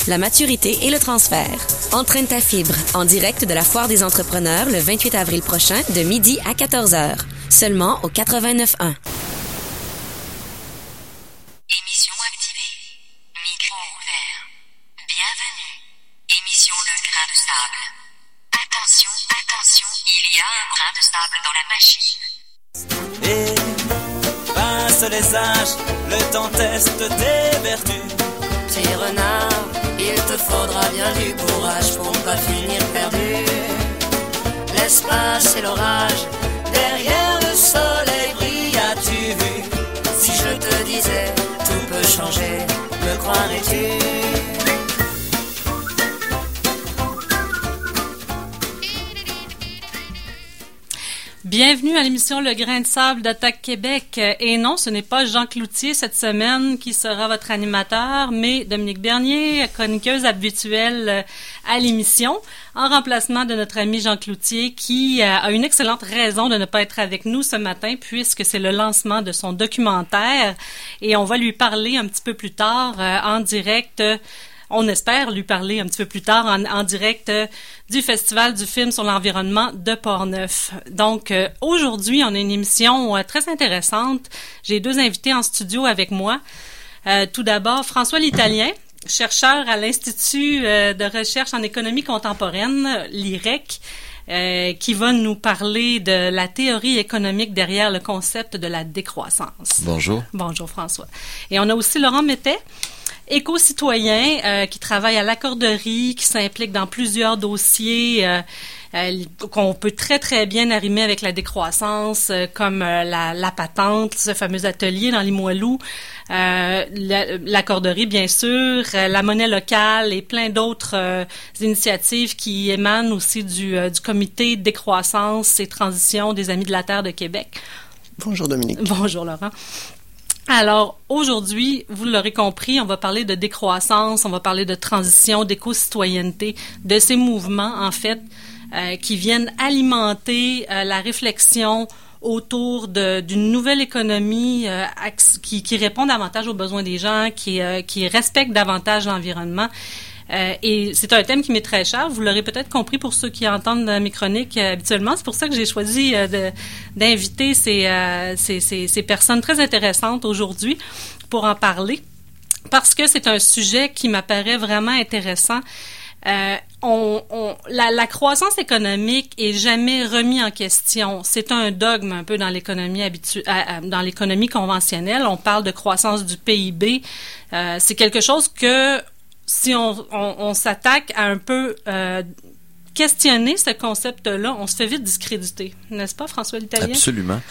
la maturité et le transfert. Entraîne ta fibre en direct de la Foire des entrepreneurs le 28 avril prochain de midi à 14h. Seulement au 89.1. Émission activée. Micro ouvert. Bienvenue. Émission Le Grain de Sable. Attention, attention, il y a un grain de sable dans la machine. Et passe les âges, le temps teste tes vertus. Petit renard, il te faudra bien du courage pour ne pas finir perdu. L'espace et l'orage, derrière le soleil brille, as-tu vu? Si je te disais, tout peut changer, me croirais-tu? Bienvenue à l'émission Le Grain de Sable d'Attaque Québec. Et non, ce n'est pas Jean Cloutier cette semaine qui sera votre animateur, mais Dominique Bernier, chroniqueuse habituelle à l'émission, en remplacement de notre ami Jean Cloutier, qui a une excellente raison de ne pas être avec nous ce matin, puisque c'est le lancement de son documentaire. Et on va lui parler un petit peu plus tard en direct. On espère lui parler un petit peu plus tard en direct du Festival du film sur l'environnement de Portneuf. Donc, aujourd'hui, on a une émission très intéressante. J'ai deux invités en studio avec moi. Tout d'abord, François L'Italien, chercheur à l'Institut de recherche en économie contemporaine, l'IREC, qui va nous parler de la théorie économique derrière le concept de la décroissance. Bonjour. Bonjour, François. Et on a aussi Laurent Mettet, éco-citoyen qui travaille à l'accorderie, qui s'implique dans plusieurs dossiers qu'on peut très, très bien arrimer avec la décroissance, comme la patente, ce fameux atelier dans Limoilou, l'accorderie, bien sûr, la monnaie locale et plein d'autres initiatives qui émanent aussi du comité décroissance et transition des Amis de la Terre de Québec. Bonjour Dominique. Bonjour Laurent. Alors, aujourd'hui, vous l'aurez compris, on va parler de décroissance, on va parler de transition, d'éco-citoyenneté, de ces mouvements, en fait, qui viennent alimenter la réflexion autour d'une nouvelle économie qui répond davantage aux besoins des gens, qui respecte davantage l'environnement. Et c'est un thème qui m'est très cher. Vous l'aurez peut-être compris pour ceux qui entendent mes chroniques habituellement. C'est pour ça que j'ai choisi d'inviter ces personnes très intéressantes aujourd'hui pour en parler, parce que c'est un sujet qui m'apparaît vraiment intéressant. La croissance économique est jamais remis en question. C'est un dogme un peu dans l'économie dans l'économie conventionnelle. On parle de croissance du PIB. C'est quelque chose que si on s'attaque à un peu questionner ce concept-là, on se fait vite discréditer. N'est-ce pas, François L'Italien? Absolument.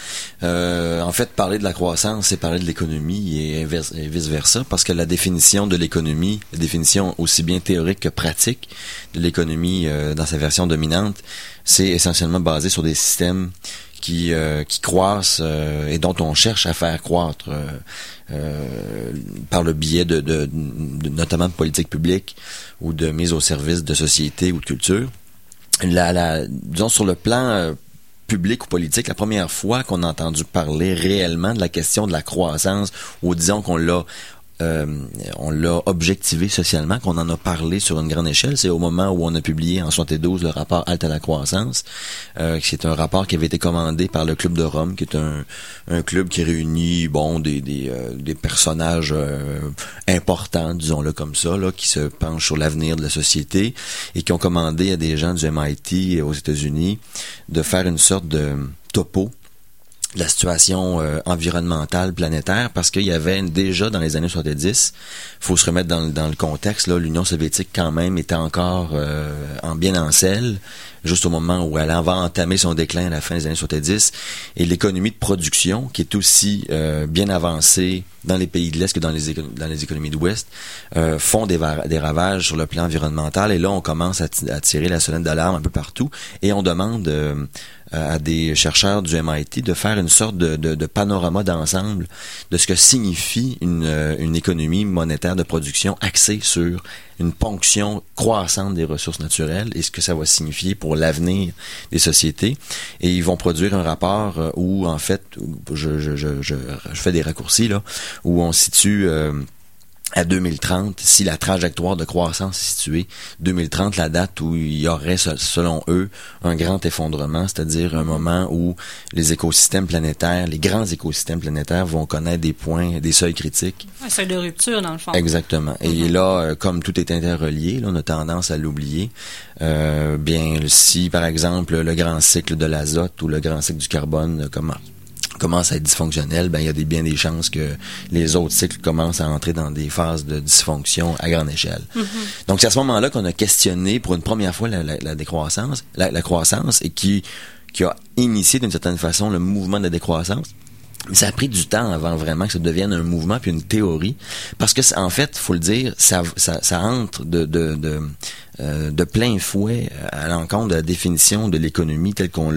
En fait, parler de la croissance, c'est parler de l'économie et vice-versa, parce que la définition de l'économie, la définition aussi bien théorique que pratique de l'économie dans sa version dominante, c'est essentiellement basé sur des systèmes qui croissent et dont on cherche à faire croître par le biais de notamment de politique publique ou de mise au service de société ou de culture. Disons sur le plan public ou politique, la première fois qu'on a entendu parler réellement de la question de la croissance, ou disons qu'on l'a objectivé socialement, qu'on en a parlé sur une grande échelle, c'est au moment où on a publié en 72 le rapport Halte à la croissance, c'est un rapport qui avait été commandé par le Club de Rome, qui est un club qui réunit des personnages importants, disons-le comme ça, là, qui se penchent sur l'avenir de la société et qui ont commandé à des gens du MIT aux États-Unis de faire une sorte de topo de la situation environnementale planétaire, parce qu'il y avait déjà dans les années 70, faut se remettre dans le contexte, là, l'Union soviétique quand même était encore bien en selle, juste au moment où elle va entamer son déclin à la fin des années 70, et l'économie de production, qui est aussi bien avancée dans les pays de l'Est que dans les économies de l'Ouest, font des ravages sur le plan environnemental, et là on commence à tirer la sonnette d'alarme un peu partout, et on demande à des chercheurs du MIT de faire une sorte de panorama d'ensemble de ce que signifie une économie monétaire de production axée sur une ponction croissante des ressources naturelles et ce que ça va signifier pour l'avenir des sociétés. Et ils vont produire un rapport où, en fait, je fais des raccourcis, là, où on situe à 2030, si la trajectoire de croissance est située 2030, la date où il y aurait, selon eux, un grand effondrement, c'est-à-dire un moment où les écosystèmes planétaires, les grands écosystèmes planétaires vont connaître des seuils critiques. Un seuil de rupture, dans le fond. Exactement. Et là, comme tout est interrelié, là, on a tendance à l'oublier. Bien, si, par exemple, le grand cycle de l'azote ou le grand cycle du carbone commence à être dysfonctionnel, ben il y a bien des chances que les autres cycles commencent à entrer dans des phases de dysfonction à grande échelle. Donc c'est à ce moment-là qu'on a questionné pour une première fois la décroissance, la croissance, et qui a initié d'une certaine façon le mouvement de la décroissance. Mais ça a pris du temps avant vraiment que ça devienne un mouvement puis une théorie, parce que en fait, faut le dire, ça entre de plein fouet à l'encontre de la définition de l'économie telle qu'on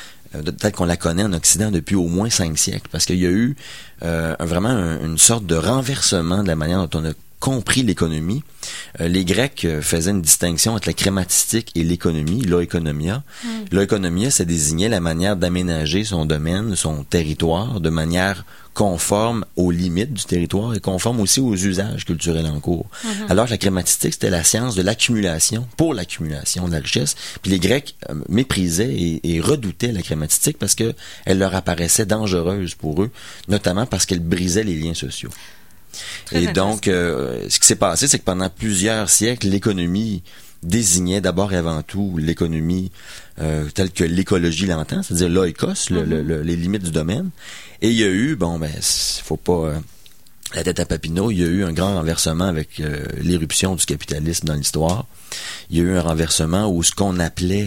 la connaît en Occident depuis au moins 5 siècles, parce qu'il y a eu vraiment une sorte de renversement de la manière dont on a compris l'économie. Les Grecs faisaient une distinction entre la crématistique et l'économie, l'oikonomia. L'oikonomia, ça désignait la manière d'aménager son domaine, son territoire, de manière conforme aux limites du territoire et conforme aussi aux usages culturels en cours. Alors que la crématistique, c'était la science de l'accumulation, pour l'accumulation de la richesse. Puis les Grecs méprisaient et redoutaient la crématistique parce que elle leur apparaissait dangereuse pour eux, notamment parce qu'elle brisait les liens sociaux. Et donc, ce qui s'est passé, c'est que pendant plusieurs siècles, l'économie désignait d'abord et avant tout l'économie telle que l'écologie l'entend, c'est-à-dire l'oikos, les limites du domaine. Et il y a eu, faut pas la tête à Papineau, il y a eu un grand renversement avec l'éruption du capitalisme dans l'histoire. Il y a eu un renversement où ce qu'on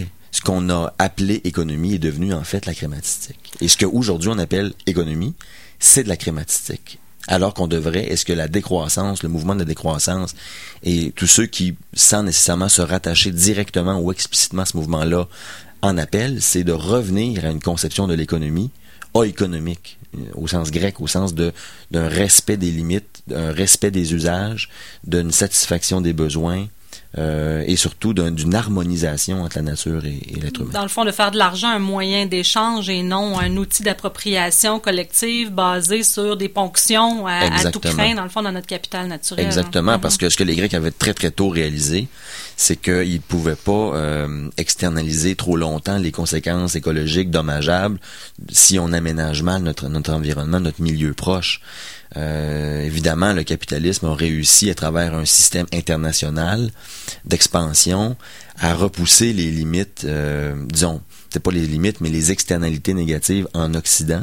a appelé économie est devenu en fait la crématistique. Et ce qu'aujourd'hui on appelle économie, c'est de la crématistique. Alors qu'on devrait, est-ce que la décroissance, le mouvement de la décroissance, et tous ceux qui, sans nécessairement se rattacher directement ou explicitement à ce mouvement-là, en appellent, c'est de revenir à une conception de l'économie oikonomique, au sens grec, au sens d'un respect des limites, d'un respect des usages, d'une satisfaction des besoins, et surtout d'une harmonisation entre la nature et l'être humain. Dans le fond, de faire de l'argent un moyen d'échange et non un outil d'appropriation collective basé sur des ponctions à tout crin, dans le fond, dans notre capital naturel. Exactement, parce que ce que les Grecs avaient très très tôt réalisé, c'est qu'ils ne pouvaient pas externaliser trop longtemps les conséquences écologiques dommageables si on aménage mal notre environnement, notre milieu proche. Évidemment, le capitalisme a réussi à travers un système international d'expansion à repousser les limites, disons, c'est pas les limites, mais les externalités négatives en Occident.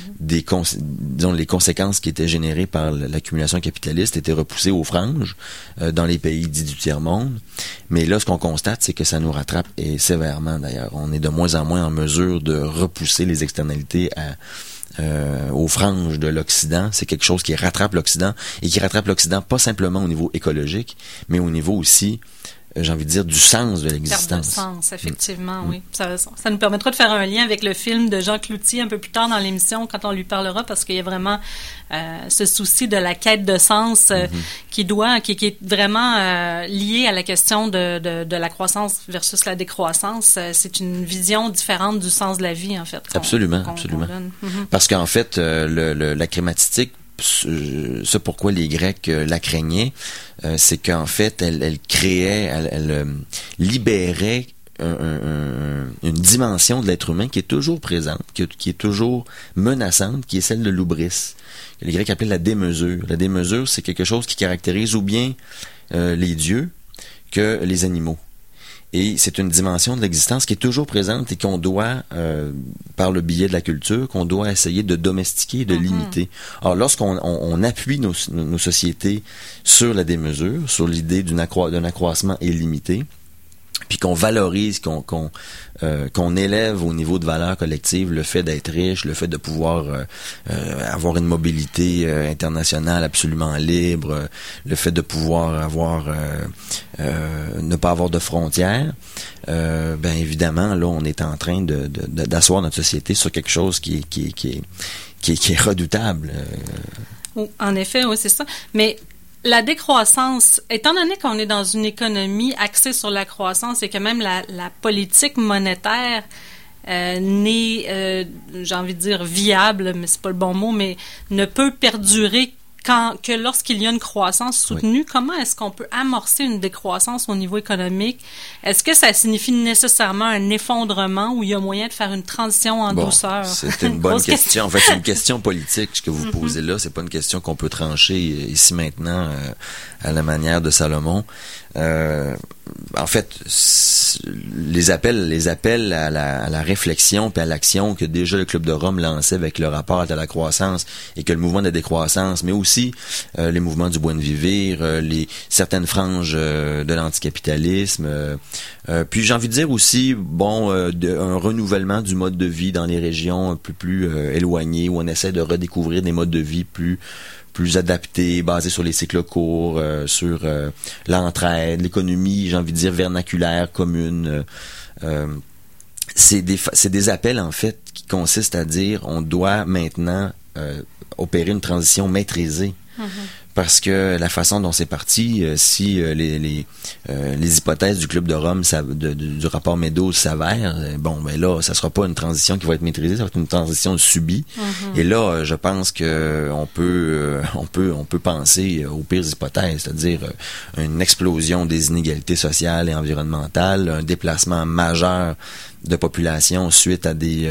Disons, les conséquences qui étaient générées par l'accumulation capitaliste étaient repoussées aux franges dans les pays dits du tiers-monde. Mais là, ce qu'on constate, c'est que ça nous rattrape, et sévèrement d'ailleurs. On est de moins en moins en mesure de repousser les externalités aux franges de l'Occident. C'est quelque chose qui rattrape l'Occident, et qui rattrape l'Occident pas simplement au niveau écologique, mais au niveau aussi, j'ai envie de dire, du sens de l'existence. Perte de sens, effectivement, oui. Ça nous permettra de faire un lien avec le film de Jean Cloutier un peu plus tard dans l'émission, quand on lui parlera, parce qu'il y a vraiment ce souci de la quête de sens qui est vraiment lié à la question de la croissance versus la décroissance. C'est une vision différente du sens de la vie, en fait. Absolument. Parce qu'en fait, la crématistique, ce pourquoi les Grecs la craignaient, c'est qu'en fait, elle créait, elle libérait une dimension de l'être humain qui est toujours présente, qui est toujours menaçante, qui est celle de l'hubris. Les Grecs appelaient la démesure. La démesure, c'est quelque chose qui caractérise ou bien les dieux que les animaux. Et c'est une dimension de l'existence qui est toujours présente et qu'on doit, par le biais de la culture, qu'on doit essayer de domestiquer et de limiter. Alors, lorsqu'on appuie nos sociétés sur la démesure, sur l'idée d'un accroissement illimité, puis qu'on valorise, qu'on élève au niveau de valeur collective le fait d'être riche, le fait de pouvoir avoir une mobilité internationale absolument libre, le fait de pouvoir ne pas avoir de frontières, ben évidemment, là, on est en train d'asseoir notre société sur quelque chose qui est redoutable. En effet, oui, c'est ça. Mais la décroissance, étant donné qu'on est dans une économie axée sur la croissance et que même la politique monétaire n'est, j'ai envie de dire viable, mais c'est pas le bon mot, mais ne peut perdurer que lorsqu'il y a une croissance soutenue, comment est-ce qu'on peut amorcer une décroissance au niveau économique? Est-ce que ça signifie nécessairement un effondrement où il y a moyen de faire une transition en douceur? C'est une bonne question. En fait, c'est une question politique, ce que vous posez là. C'est pas une question qu'on peut trancher ici maintenant à la manière de Salomon. En fait, les appels à la réflexion puis à l'action que déjà le Club de Rome lançait avec le rapport à la croissance et que le mouvement de la décroissance, mais aussi les mouvements du Buen Vivir, certaines franges de l'anticapitalisme, puis j'ai envie de dire aussi, un renouvellement du mode de vie dans les régions un peu plus éloignées où on essaie de redécouvrir des modes de vie plus adaptés, basés sur les cycles courts, sur l'entraide, l'économie, j'ai envie de dire vernaculaire, commune. C'est des appels en fait qui consistent à dire on doit maintenant opérer une transition maîtrisée. Parce que la façon dont c'est parti, si les hypothèses du Club de Rome du rapport Meadows s'avèrent, là, ça sera pas une transition qui va être maîtrisée, ça va être une transition subie. Et là, je pense que on peut penser aux pires hypothèses, c'est-à-dire une explosion des inégalités sociales et environnementales, un déplacement majeur de population suite à des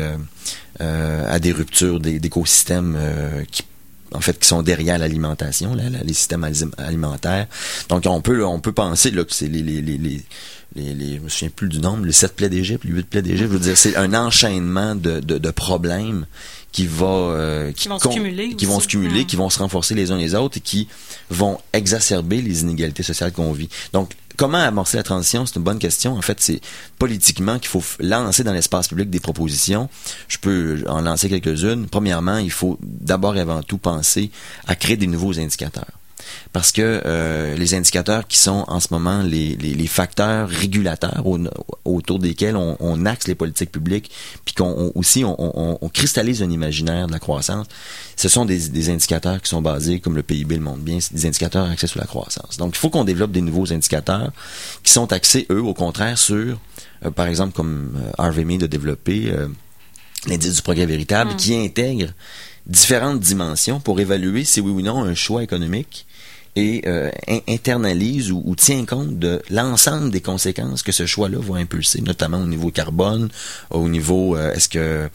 ruptures d'écosystèmes qui sont derrière l'alimentation, les systèmes alimentaires. Donc, on peut penser là, que c'est je me souviens plus du nombre, les 7 plaies d'Égypte, les 8 plaies d'Égypte, je veux dire, c'est un enchaînement de problèmes qui vont se cumuler, qui vont se renforcer les uns les autres et qui vont exacerber les inégalités sociales qu'on vit. Donc, comment amorcer la transition? C'est une bonne question. En fait, c'est politiquement qu'il faut lancer dans l'espace public des propositions. Je peux en lancer quelques-unes. Premièrement, il faut d'abord et avant tout penser à créer des nouveaux indicateurs. Parce que les indicateurs qui sont en ce moment les facteurs régulateurs autour desquels on axe les politiques publiques, puis on cristallise un imaginaire de la croissance, ce sont des indicateurs qui sont basés, comme le PIB le montre bien, c'est des indicateurs axés sur la croissance. Donc, il faut qu'on développe des nouveaux indicateurs qui sont axés, eux, au contraire, sur, par exemple, comme Harvey Mead a développé l'indice du progrès véritable, qui intègre différentes dimensions pour évaluer si oui ou non un choix économique et internalise ou tient compte de l'ensemble des conséquences que ce choix-là va impulser, notamment au niveau carbone, au niveau est-ce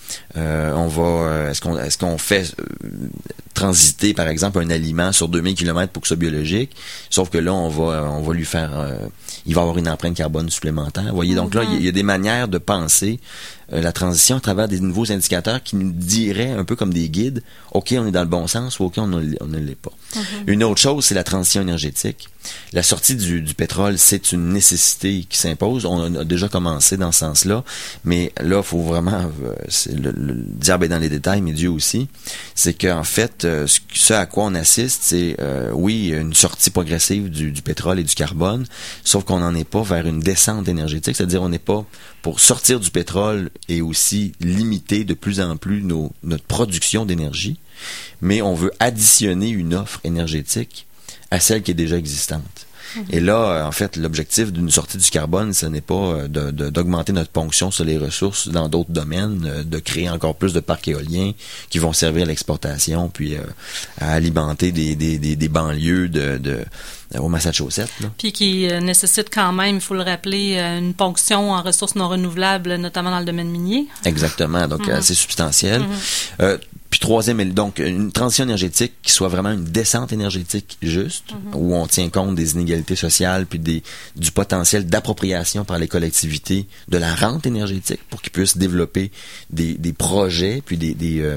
qu'on fait transiter par exemple un aliment sur 2000 km pour que ce soit biologique, sauf que là on va lui faire il va avoir une empreinte carbone supplémentaire. Vous voyez, donc là il y a des manières de penser la transition à travers des nouveaux indicateurs qui nous diraient un peu comme des guides, OK, on est dans le bon sens ou OK, on ne l'est pas. Une autre chose, c'est la transition énergétique. La sortie du pétrole, c'est une nécessité qui s'impose. On a déjà commencé dans ce sens-là, mais là, il faut vraiment... le diable est dans les détails, mais Dieu aussi. C'est qu'en fait, ce à quoi on assiste, c'est, oui, une sortie progressive du pétrole et du carbone, sauf qu'on n'en est pas vers une descente énergétique, c'est-à-dire on n'est pas pour sortir du pétrole et aussi limiter de plus en plus notre production d'énergie, mais on veut additionner une offre énergétique à celle qui est déjà existante. Et là, en fait, l'objectif d'une sortie du carbone, ce n'est pas d'augmenter notre ponction sur les ressources dans d'autres domaines, de créer encore plus de parcs éoliens qui vont servir à l'exportation, puis à alimenter des banlieues au Massachusetts. Là. Puis qui nécessite quand même, il faut le rappeler, une ponction en ressources non renouvelables, notamment dans le domaine minier. Exactement, donc assez substantiel. Puis troisième, donc une transition énergétique qui soit vraiment une descente énergétique juste, où on tient compte des inégalités sociales, puis du potentiel d'appropriation par les collectivités de la rente énergétique pour qu'ils puissent développer des projets, puis des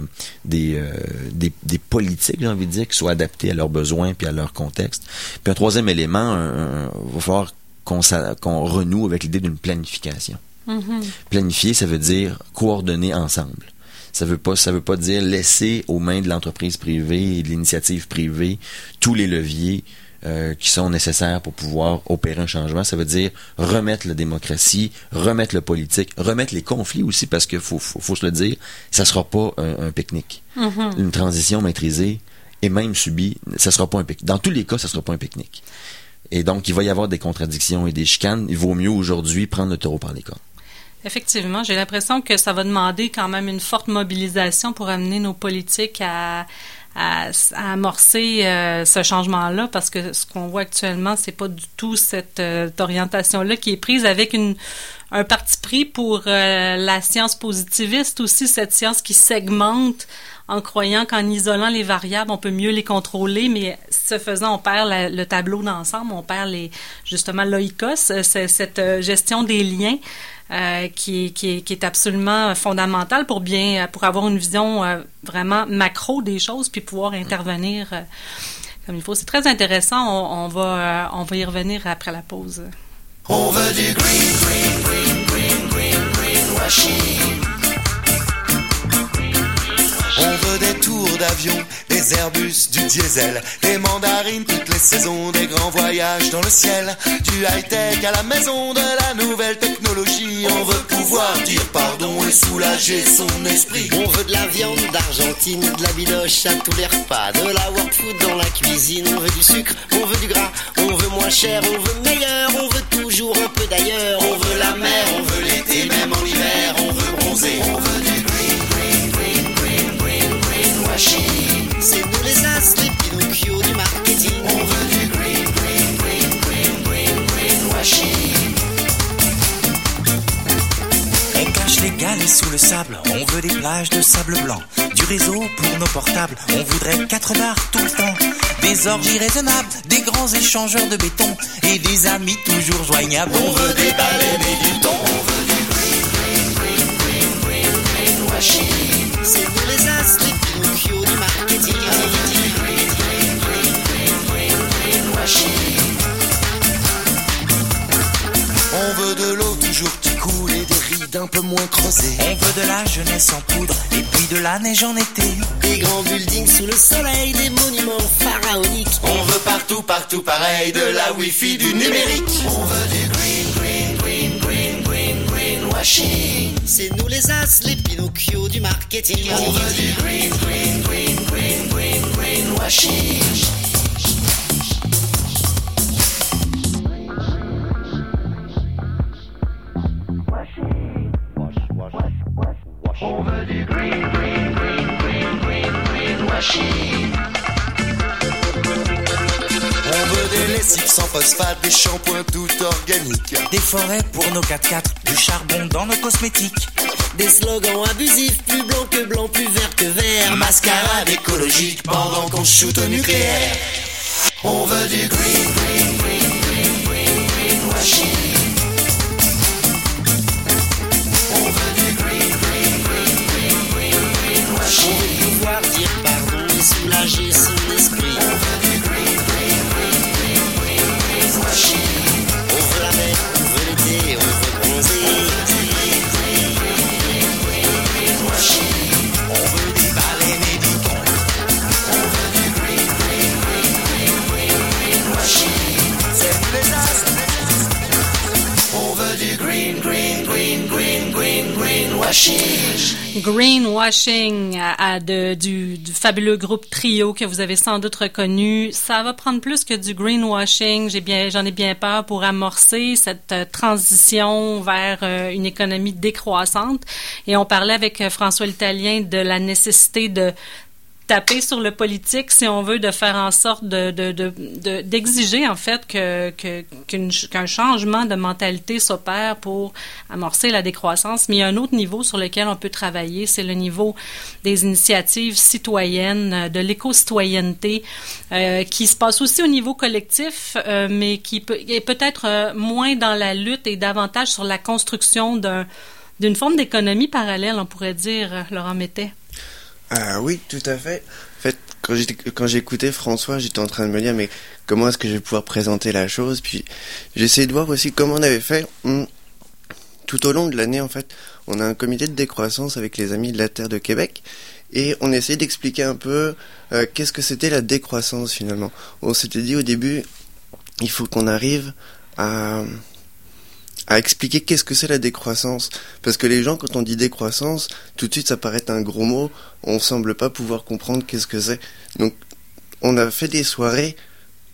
politiques, j'ai envie de dire, qui soient adaptées à leurs besoins puis à leur contexte. Puis un troisième élément, il va falloir qu'on renoue avec l'idée d'une planification. Planifier, ça veut dire coordonner ensemble. Ça veut pas dire laisser aux mains de l'entreprise privée et de l'initiative privée tous les leviers qui sont nécessaires pour pouvoir opérer un changement. Ça veut dire remettre la démocratie, remettre le politique, remettre les conflits aussi, parce que faut se le dire, ça sera pas un pique-nique. Une transition maîtrisée et même subie, ça sera pas un pique-nique. Dans tous les cas, ça sera pas un pique-nique. Et donc, il va y avoir des contradictions et des chicanes. Il vaut mieux aujourd'hui prendre le taureau par les cornes. Effectivement, j'ai l'impression que ça va demander quand même une forte mobilisation pour amener nos politiques à amorcer ce changement-là, parce que ce qu'on voit actuellement, c'est pas du tout cette orientation-là qui est prise avec un parti pris pour la science positiviste aussi, cette science qui segmente en croyant qu'en isolant les variables, on peut mieux les contrôler, mais ce faisant, on perd le tableau d'ensemble, on perd justement l'oikos, cette gestion des liens qui est absolument fondamentale pour avoir une vision vraiment macro des choses, puis pouvoir intervenir comme il faut. C'est très intéressant, on va y revenir après la pause. On veut du greenwashing. On veut des tours d'avion, des Airbus, du diesel, des mandarines toutes les saisons, des grands voyages dans le ciel, du high-tech à la maison, de la nouvelle technologie. On veut pouvoir dire pardon et soulager son esprit. On veut de la viande d'Argentine, de la bidoche à tous les repas, de la world food dans la cuisine. On veut du sucre, on veut du gras, on veut moins cher, on veut meilleur, on veut toujours un peu d'ailleurs. On veut la mer, on veut l'été, même en hiver, on veut bronzer. On veut du c'est nous les as, les Pinocchio du marketing. On veut du greenwashing. On cache les galets sous le sable, on veut des plages de sable blanc, du réseau pour nos portables, on voudrait 4 bars tout le temps, des orgies raisonnables, des grands échangeurs de béton et des amis toujours joignables. On veut des baleines et du thon. On veut du greenwashing. C'est nous les as, les Pinocchio du marketing. On veut de l'eau toujours qui coule et des rides un peu moins creusées. On veut de la jeunesse en poudre et puis de la neige en été. Des grands buildings sous le soleil, des monuments pharaoniques. On veut partout pareil, de la wifi, du numérique. On veut du greenwashing. C'est nous les as, les Pinocchio du marketing. On veut du greenwashing. On veut du greenwashing. On veut des lessives sans phosphate, des shampoings tout organiques. Des forêts pour nos 4x4, du charbon dans nos cosmétiques. Des slogans abusifs, plus blanc que blanc, plus vert que vert. Mascarade écologique pendant qu'on shoot au nucléaire. On veut du greenwashing. On veut du greenwashing. On veut pouvoir dire pardon et soulager son esprit. On veut du greenwashing. On veut la mer, on veut l'été, on veut bronzer. On veut des baleines et du thon. On veut du greenwashing. C'est nous les as. On veut du greenwashing. Greenwashing du fabuleux groupe Trio que vous avez sans doute reconnu. Ça va prendre plus que du greenwashing. J'en ai bien peur pour amorcer cette transition vers une économie décroissante. Et on parlait avec François l'Italien de la nécessité de taper sur le politique, si on veut, de faire en sorte d'exiger en fait qu'un changement de mentalité s'opère pour amorcer la décroissance. Mais il y a un autre niveau sur lequel on peut travailler, c'est le niveau des initiatives citoyennes, de l'éco-citoyenneté, qui se passe aussi au niveau collectif, mais qui est peut-être moins dans la lutte et davantage sur la construction d'une forme d'économie parallèle, on pourrait dire, Laurent Mettet. Oui, tout à fait. En fait, quand j'écoutais François, j'étais en train de me dire, mais comment est-ce que je vais pouvoir présenter la chose? Puis j'essayais de voir aussi comment on avait fait. Tout au long de l'année, en fait, on a un comité de décroissance avec les Amis de la Terre de Québec, et on essayait d'expliquer un peu qu'est-ce que c'était la décroissance finalement. On s'était dit au début, il faut qu'on arrive à expliquer qu'est-ce que c'est la décroissance. Parce que les gens, quand on dit décroissance, tout de suite ça paraît un gros mot, on semble pas pouvoir comprendre qu'est-ce que c'est. Donc on a fait des soirées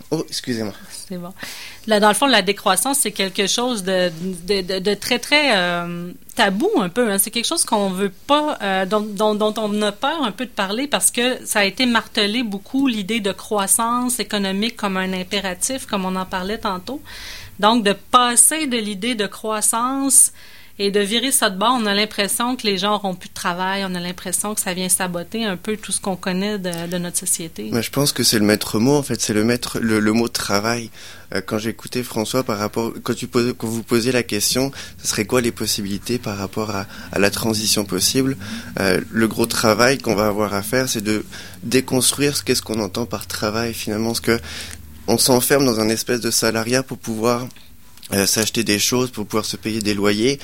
Oh, excusez-moi. C'est bon. Là, dans le fond, la décroissance, c'est quelque chose de très, très tabou un peu. Hein. C'est quelque chose qu'on veut pas, dont on a peur un peu de parler parce que ça a été martelé beaucoup, l'idée de croissance économique comme un impératif, comme on en parlait tantôt. Donc, de passer de l'idée de croissance et de virer ça de bord, on a l'impression que les gens n'auront plus de travail, on a l'impression que ça vient saboter un peu tout ce qu'on connaît de notre société. Mais je pense que c'est le maître mot, en fait, c'est le mot travail. Quand j'écoutais François quand vous posiez la question, ce serait quoi les possibilités par rapport à la transition possible, le gros travail qu'on va avoir à faire, c'est de déconstruire qu'est-ce qu'on entend par travail, finalement, parce que on s'enferme dans un espèce de salariat pour pouvoir s'acheter des choses, pour pouvoir se payer des loyers,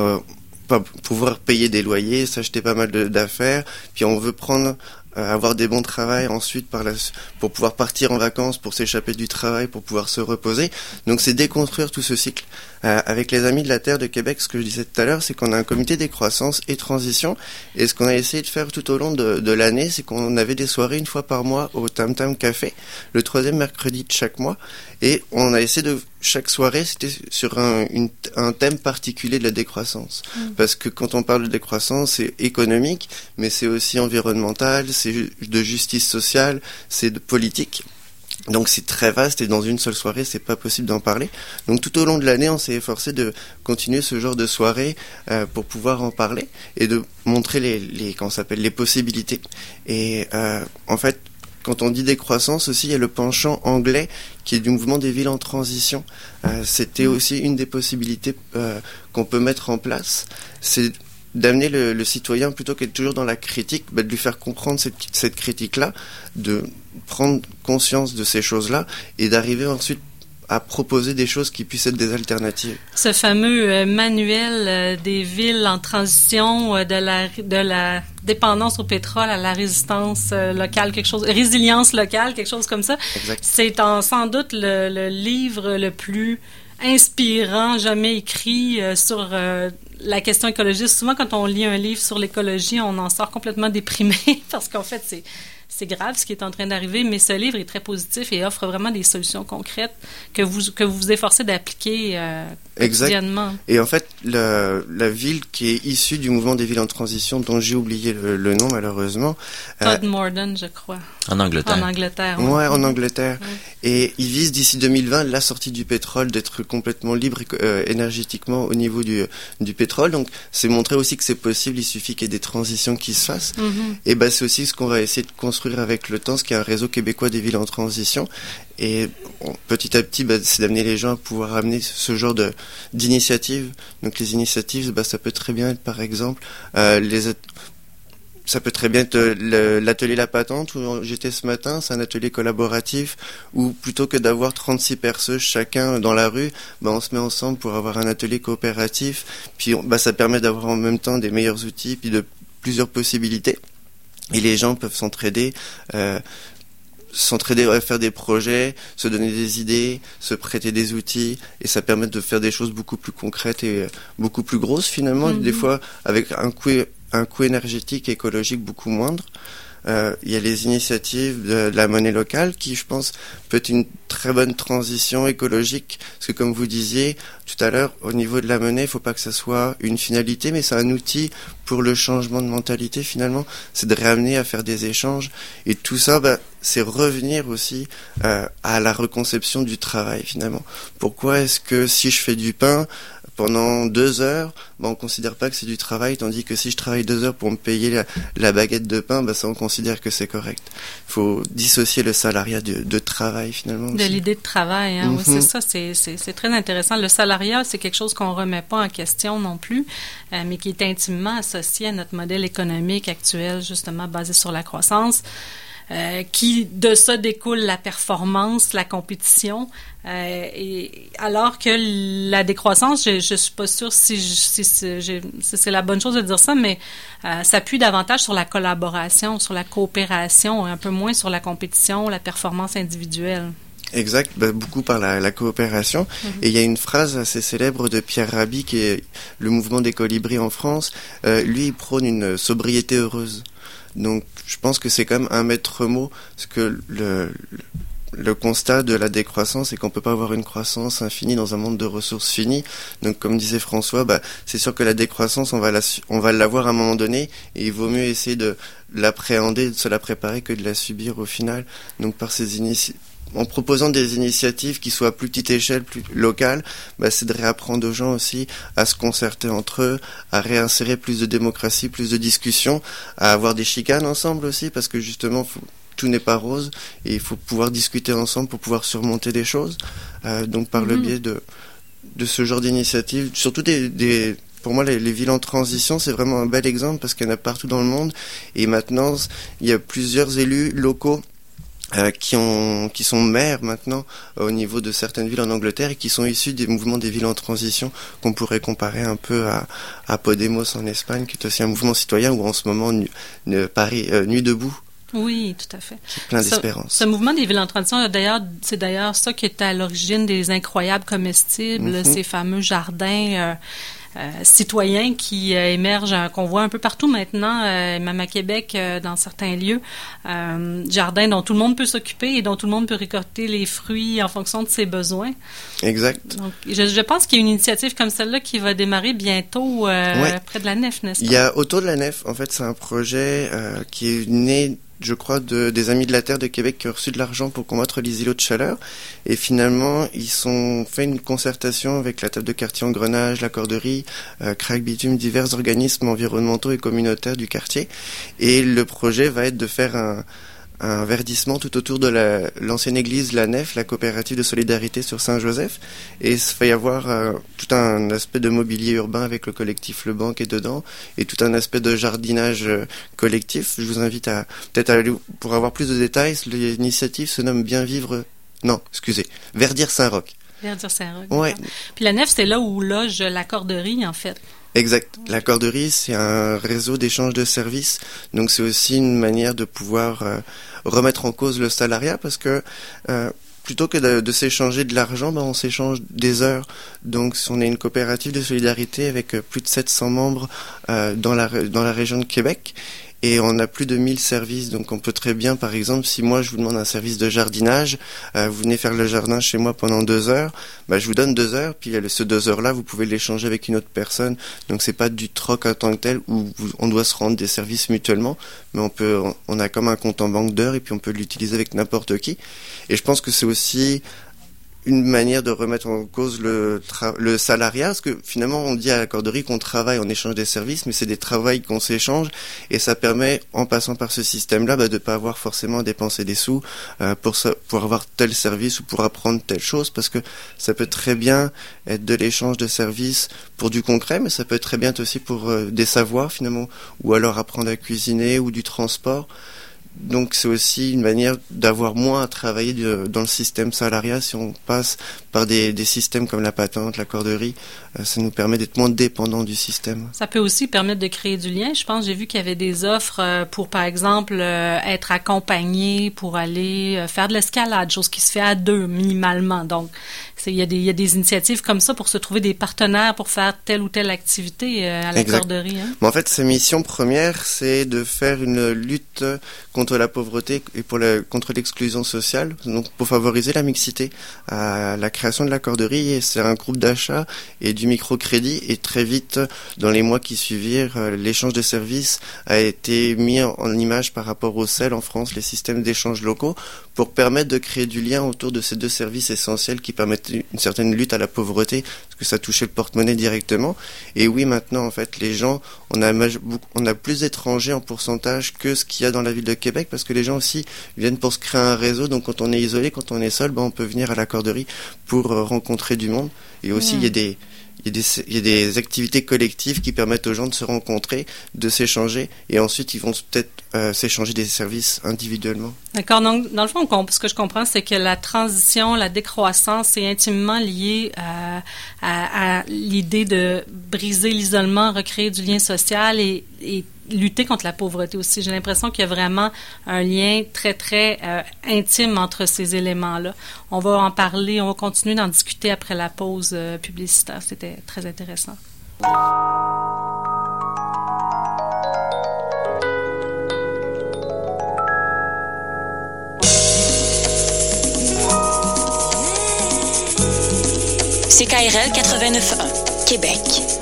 pouvoir payer des loyers, s'acheter pas mal d'affaires, puis on veut avoir des bons travails ensuite pour pouvoir partir en vacances, pour s'échapper du travail, pour pouvoir se reposer. Donc c'est déconstruire tout ce cycle. Avec les Amis de la Terre de Québec, ce que je disais tout à l'heure, c'est qu'on a un comité décroissance et transition, et ce qu'on a essayé de faire tout au long de l'année, c'est qu'on avait des soirées une fois par mois au Tam Tam Café, le 3e mercredi de chaque mois, et on a essayé chaque soirée, c'était sur un thème particulier de la décroissance. Parce que quand on parle de décroissance, c'est économique, mais c'est aussi environnemental, c'est de justice sociale, c'est de politique. Donc c'est très vaste et dans une seule soirée, c'est pas possible d'en parler. Donc tout au long de l'année, on s'est efforcé de continuer ce genre de soirée pour pouvoir en parler et de montrer les possibilités. Et en fait, quand on dit décroissance aussi, il y a le penchant anglais qui est du mouvement des villes en transition. C'était aussi une des possibilités qu'on peut mettre en place. C'est d'amener le citoyen, plutôt qu'être toujours dans la critique, de lui faire comprendre cette critique-là, de prendre conscience de ces choses-là et d'arriver ensuite à proposer des choses qui puissent être des alternatives. Ce fameux manuel des villes en transition, de la dépendance au pétrole à la résistance locale, résilience locale, quelque chose comme ça. Exact. C'est sans doute le livre le plus inspirant jamais écrit sur la question écologiste. Souvent, quand on lit un livre sur l'écologie, on en sort complètement déprimé parce qu'en fait, c'est grave ce qui est en train d'arriver, mais ce livre est très positif et offre vraiment des solutions concrètes que vous vous efforcez d'appliquer quotidiennement. Exact. Et en fait, la ville qui est issue du mouvement des villes en transition, dont j'ai oublié le nom malheureusement. Todd Morden, je crois. En Angleterre. En Angleterre. Ouais, en Angleterre. Et ils visent d'ici 2020 la sortie du pétrole, d'être complètement libre énergétiquement au niveau du pétrole. Donc, c'est montrer aussi que c'est possible, il suffit qu'il y ait des transitions qui se fassent. Et c'est aussi ce qu'on va essayer de construire avec le temps, ce qui est un réseau québécois des villes en transition. Et petit à petit, c'est d'amener les gens à pouvoir amener ce genre d'initiatives. Donc les initiatives, ça peut très bien être, par exemple, ça peut très bien être l'atelier La Patente où j'étais ce matin, c'est un atelier collaboratif où plutôt que d'avoir 36 perceuses chacun dans la rue, on se met ensemble pour avoir un atelier coopératif. Puis ça permet d'avoir en même temps des meilleurs outils, puis de plusieurs possibilités. Et les gens peuvent s'entraider à faire des projets, se donner des idées, se prêter des outils, et ça permet de faire des choses beaucoup plus concrètes et beaucoup plus grosses finalement, des fois avec un coût énergétique et écologique beaucoup moindre. Il y a les initiatives de la monnaie locale qui, je pense, peut être une très bonne transition écologique. Parce que comme vous disiez tout à l'heure, au niveau de la monnaie, il ne faut pas que ça soit une finalité, mais c'est un outil pour le changement de mentalité finalement. C'est de réamener à faire des échanges. Et tout ça, c'est revenir aussi à la reconception du travail finalement. Pourquoi est-ce que si je fais du pain pendant 2 heures, on considère pas que c'est du travail, tandis que si je travaille 2 heures pour me payer la baguette de pain, ça on considère que c'est correct. Il faut dissocier le salariat de travail finalement. De l'idée de travail, hein. Oui, c'est ça, c'est très intéressant. Le salariat, c'est quelque chose qu'on remet pas en question non plus, mais qui est intimement associé à notre modèle économique actuel, justement basé sur la croissance. Qui de ça découle la performance, la compétition, et alors que la décroissance, je suis pas sûre si c'est la bonne chose de dire ça, mais s'appuie davantage sur la collaboration, sur la coopération, un peu moins sur la compétition, la performance individuelle. Exact, beaucoup par la coopération. Et il y a une phrase assez célèbre de Pierre Rabhi, qui est le mouvement des colibris en France. Lui, il prône une sobriété heureuse. Donc, je pense que c'est quand même un maître mot, parce que le constat de la décroissance est qu'on peut pas avoir une croissance infinie dans un monde de ressources finies. Donc, comme disait François, c'est sûr que la décroissance, on va l'avoir à un moment donné, et il vaut mieux essayer de l'appréhender, de se la préparer que de la subir au final. Donc, en proposant des initiatives qui soient à plus petite échelle, plus locales, c'est de réapprendre aux gens aussi à se concerter entre eux, à réinsérer plus de démocratie, plus de discussion, à avoir des chicanes ensemble aussi, parce que justement, tout n'est pas rose, et il faut pouvoir discuter ensemble pour pouvoir surmonter des choses. Donc par le biais de ce genre d'initiatives, surtout pour moi, les villes en transition, c'est vraiment un bel exemple, parce qu'il y en a partout dans le monde, et maintenant, il y a plusieurs élus locaux qui sont maires maintenant au niveau de certaines villes en Angleterre, et qui sont issus des mouvements des villes en transition, qu'on pourrait comparer un peu à Podemos en Espagne, qui est aussi un mouvement citoyen où en ce moment Paris Nuit debout. Oui, tout à fait. C'est plein d'espérance. Ce mouvement des villes en transition, c'est d'ailleurs ça qui est à l'origine des incroyables comestibles, ces fameux jardins citoyens qui émergent, qu'on voit un peu partout maintenant, même à Québec, dans certains lieux. Jardins dont tout le monde peut s'occuper et dont tout le monde peut récolter les fruits en fonction de ses besoins. Exact. Donc, je pense qu'il y a une initiative comme celle-là qui va démarrer bientôt près de la Nef, n'est-ce pas? Il y a autour de la Nef, en fait, c'est un projet qui est né, je crois, des Amis de la Terre de Québec, qui ont reçu de l'argent pour combattre les îlots de chaleur. Et finalement, ils ont fait une concertation avec la table de quartier Engrenage, la Corderie, Crac Bitume, divers organismes environnementaux et communautaires du quartier. Et le projet va être de faire un verdissement tout autour de l'ancienne église La Nef, la coopérative de solidarité sur Saint-Joseph, et il va y avoir tout un aspect de mobilier urbain avec le collectif Le Banc qui est dedans, et tout un aspect de jardinage collectif. Je vous invite à peut-être aller, pour avoir plus de détails, l'initiative se nomme Verdir Saint-Roch. Verdir Saint-Roch. Ouais. Puis La Nef, c'est là où loge la Corderie, en fait. Exact. La Corderie, c'est un réseau d'échange de services. Donc, c'est aussi une manière de pouvoir remettre en cause le salariat, parce que plutôt que de s'échanger de l'argent, on s'échange des heures. Donc, on est une coopérative de solidarité avec plus de 700 membres dans la région de Québec. Et on a plus de 1000 services, donc on peut très bien, par exemple, si moi je vous demande un service de jardinage, vous venez faire le jardin chez moi pendant 2 heures, je vous donne 2 heures, puis ce 2 heures-là, vous pouvez l'échanger avec une autre personne. Donc c'est pas du troc en tant que tel où on doit se rendre des services mutuellement, mais on a comme un compte en banque d'heures, et puis on peut l'utiliser avec n'importe qui. Et je pense que c'est aussi une manière de remettre en cause le salariat, parce que finalement on dit à la Corderie qu'on travaille en échange des services, mais c'est des travails qu'on s'échange, et ça permet, en passant par ce système-là, de pas avoir forcément à dépenser des sous pour avoir tel service ou pour apprendre telle chose, parce que ça peut très bien être de l'échange de services pour du concret, mais ça peut être très bien aussi pour des savoirs finalement, ou alors apprendre à cuisiner ou du transport. Donc c'est aussi une manière d'avoir moins à travailler dans le système salariat. Si on passe par des systèmes comme la patente, la Corderie, ça nous permet d'être moins dépendants du système. Ça peut aussi permettre de créer du lien. Je pense, j'ai vu qu'il y avait des offres pour, par exemple, être accompagné pour aller faire de l'escalade, chose qui se fait à 2 minimalement. Donc, il y a des initiatives comme ça pour se trouver des partenaires pour faire telle ou telle activité à la Corderie. Hein? Mais en fait, sa mission première, c'est de faire une lutte contre la pauvreté et contre l'exclusion sociale, donc pour favoriser la mixité. La création de la Corderie, c'est un groupe d'achat et du microcrédit, et très vite, dans les mois qui suivirent, l'échange de services a été mis en image par rapport au SEL en France, les systèmes d'échange locaux, pour permettre de créer du lien autour de ces 2 services essentiels qui permettent une certaine lutte à la pauvreté, parce que ça touchait le porte-monnaie directement. Et oui, maintenant, en fait, les gens, on a plus d'étrangers en pourcentage que ce qu'il y a dans la ville de Québec, parce que les gens aussi viennent pour se créer un réseau. Donc quand on est isolé, quand on est seul, on peut venir à la Corderie pour rencontrer du monde. Et aussi, il y a des activités collectives qui permettent aux gens de se rencontrer, de s'échanger, et ensuite ils vont peut-être s'échanger des services individuellement. D'accord. Donc, dans le fond, ce que je comprends, c'est que la transition, la décroissance est intimement liée à l'idée de briser l'isolement, recréer du lien social et lutter contre la pauvreté aussi. J'ai l'impression qu'il y a vraiment un lien très, très intime entre ces éléments-là. On va en parler, on va continuer d'en discuter après la pause publicitaire. C'était très intéressant. CKRL 89.1, Québec.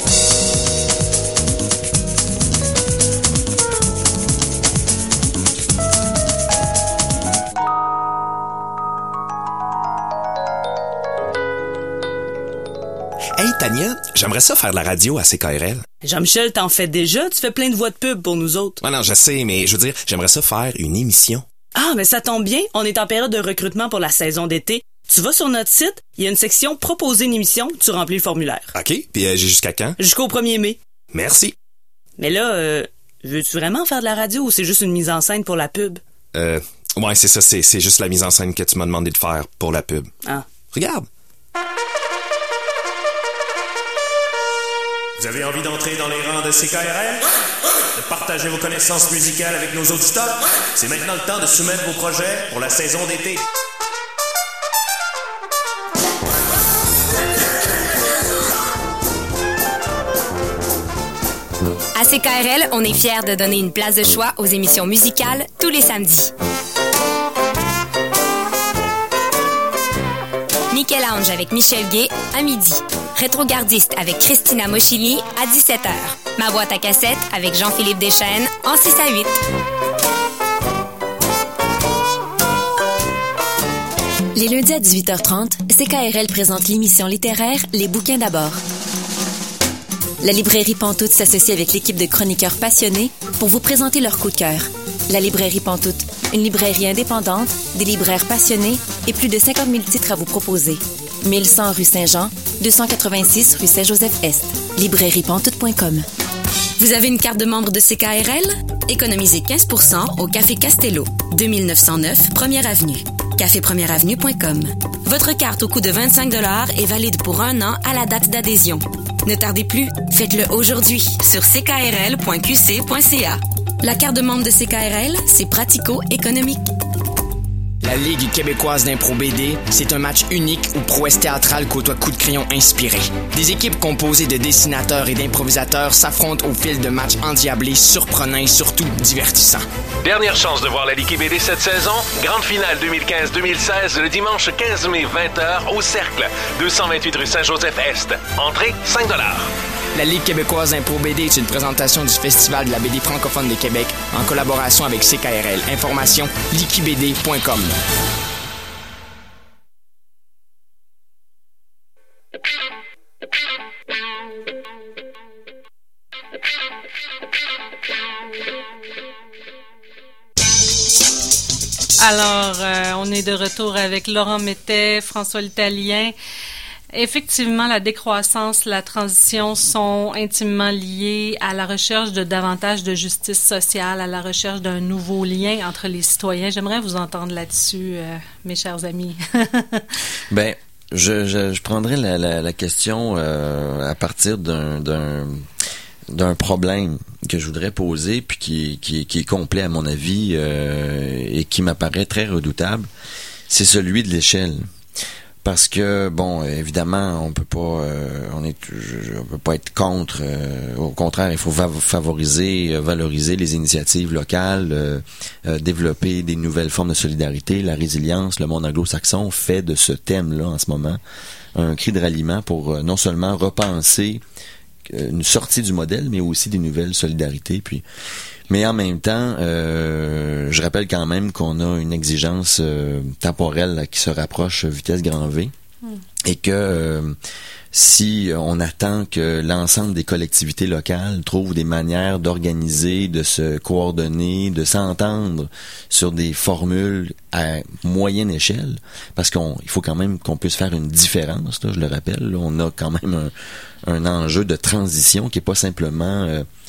Hey Tania, j'aimerais ça faire de la radio à CKRL. Jean-Michel, t'en fais déjà? Tu fais plein de voix de pub pour nous autres. Ah non, je sais, mais je veux dire, j'aimerais ça faire une émission. Ah, mais ça tombe bien, on est en période de recrutement pour la saison d'été. Tu vas sur notre site, il y a une section « Proposer une émission », tu remplis le formulaire. OK, puis j'ai jusqu'à quand? Jusqu'au 1er mai. Merci. Mais là, veux-tu vraiment faire de la radio ou c'est juste une mise en scène pour la pub? Ouais, c'est ça, c'est juste la mise en scène que tu m'as demandé de faire pour la pub. Ah. Regarde. Vous avez envie d'entrer dans les rangs de CKRL? De partager vos connaissances musicales avec nos auditeurs? C'est maintenant le temps de soumettre vos projets pour la saison d'été. À CKRL, on est fiers de donner une place de choix aux émissions musicales tous les samedis. Mickey Lounge avec Michel Gay à midi. Rétrogardiste avec Christina Mochili à 17h. Ma boîte à cassette avec Jean-Philippe Deschênes en 6 à 8. Les lundis à 18h30, CKRL présente l'émission littéraire Les bouquins d'abord. La librairie Pantoute s'associe avec l'équipe de chroniqueurs passionnés pour vous présenter leur coup de cœur. La librairie Pantoute, une librairie indépendante, des libraires passionnés et plus de 50 000 titres à vous proposer. 1100 rue Saint-Jean, 286 rue Saint-Joseph-Est. librairiepantoute.com. Vous avez une carte de membre de CKRL? Économisez 15% au Café Castello, 2909 Première Avenue. cafépremièreavenue.com. Votre carte au coût de 25 $ est valide pour 1 an à la date d'adhésion. Ne tardez plus, faites-le aujourd'hui sur ckrl.qc.ca. La carte de membre de CKRL, c'est pratico-économique. La Ligue québécoise d'impro BD, c'est un match unique où prouesse théâtrale côtoie coups de crayon inspirés. Des équipes composées de dessinateurs et d'improvisateurs s'affrontent au fil de matchs endiablés, surprenants et surtout divertissants. Dernière chance de voir la Ligue BD cette saison. Grande finale 2015-2016 le dimanche 15 mai 20h au Cercle, 228 rue Saint-Joseph-Est. Entrée 5 $. La Ligue québécoise d'impro BD est une présentation du Festival de la BD francophone de Québec en collaboration avec CKRL. Information likibd.com. Alors, on est de retour avec Laurent Mettet, François l'Italien. Effectivement, la décroissance, la transition sont intimement liées à la recherche de davantage de justice sociale, à la recherche d'un nouveau lien entre les citoyens. J'aimerais vous entendre là-dessus, mes chers amis. Ben, je prendrais la question à partir d'un problème que je voudrais poser, puis qui est complet à mon avis et qui m'apparaît très redoutable. C'est celui de l'échelle. Parce que bon, évidemment, on peut pas être contre. Au contraire, il faut favoriser, valoriser les initiatives locales, développer des nouvelles formes de solidarité, la résilience. Le monde anglo-saxon fait de ce thème-là en ce moment un cri de ralliement pour non seulement repenser une sortie du modèle, mais aussi des nouvelles solidarités. Mais en même temps, je rappelle quand même qu'on a une exigence temporelle là, qui se rapproche vitesse grand V et que si on attend que l'ensemble des collectivités locales trouvent des manières d'organiser, de se coordonner, de s'entendre sur des formules à moyenne échelle, parce qu'il faut quand même qu'on puisse faire une différence, là, je le rappelle, là, on a quand même un enjeu de transition qui est pas simplement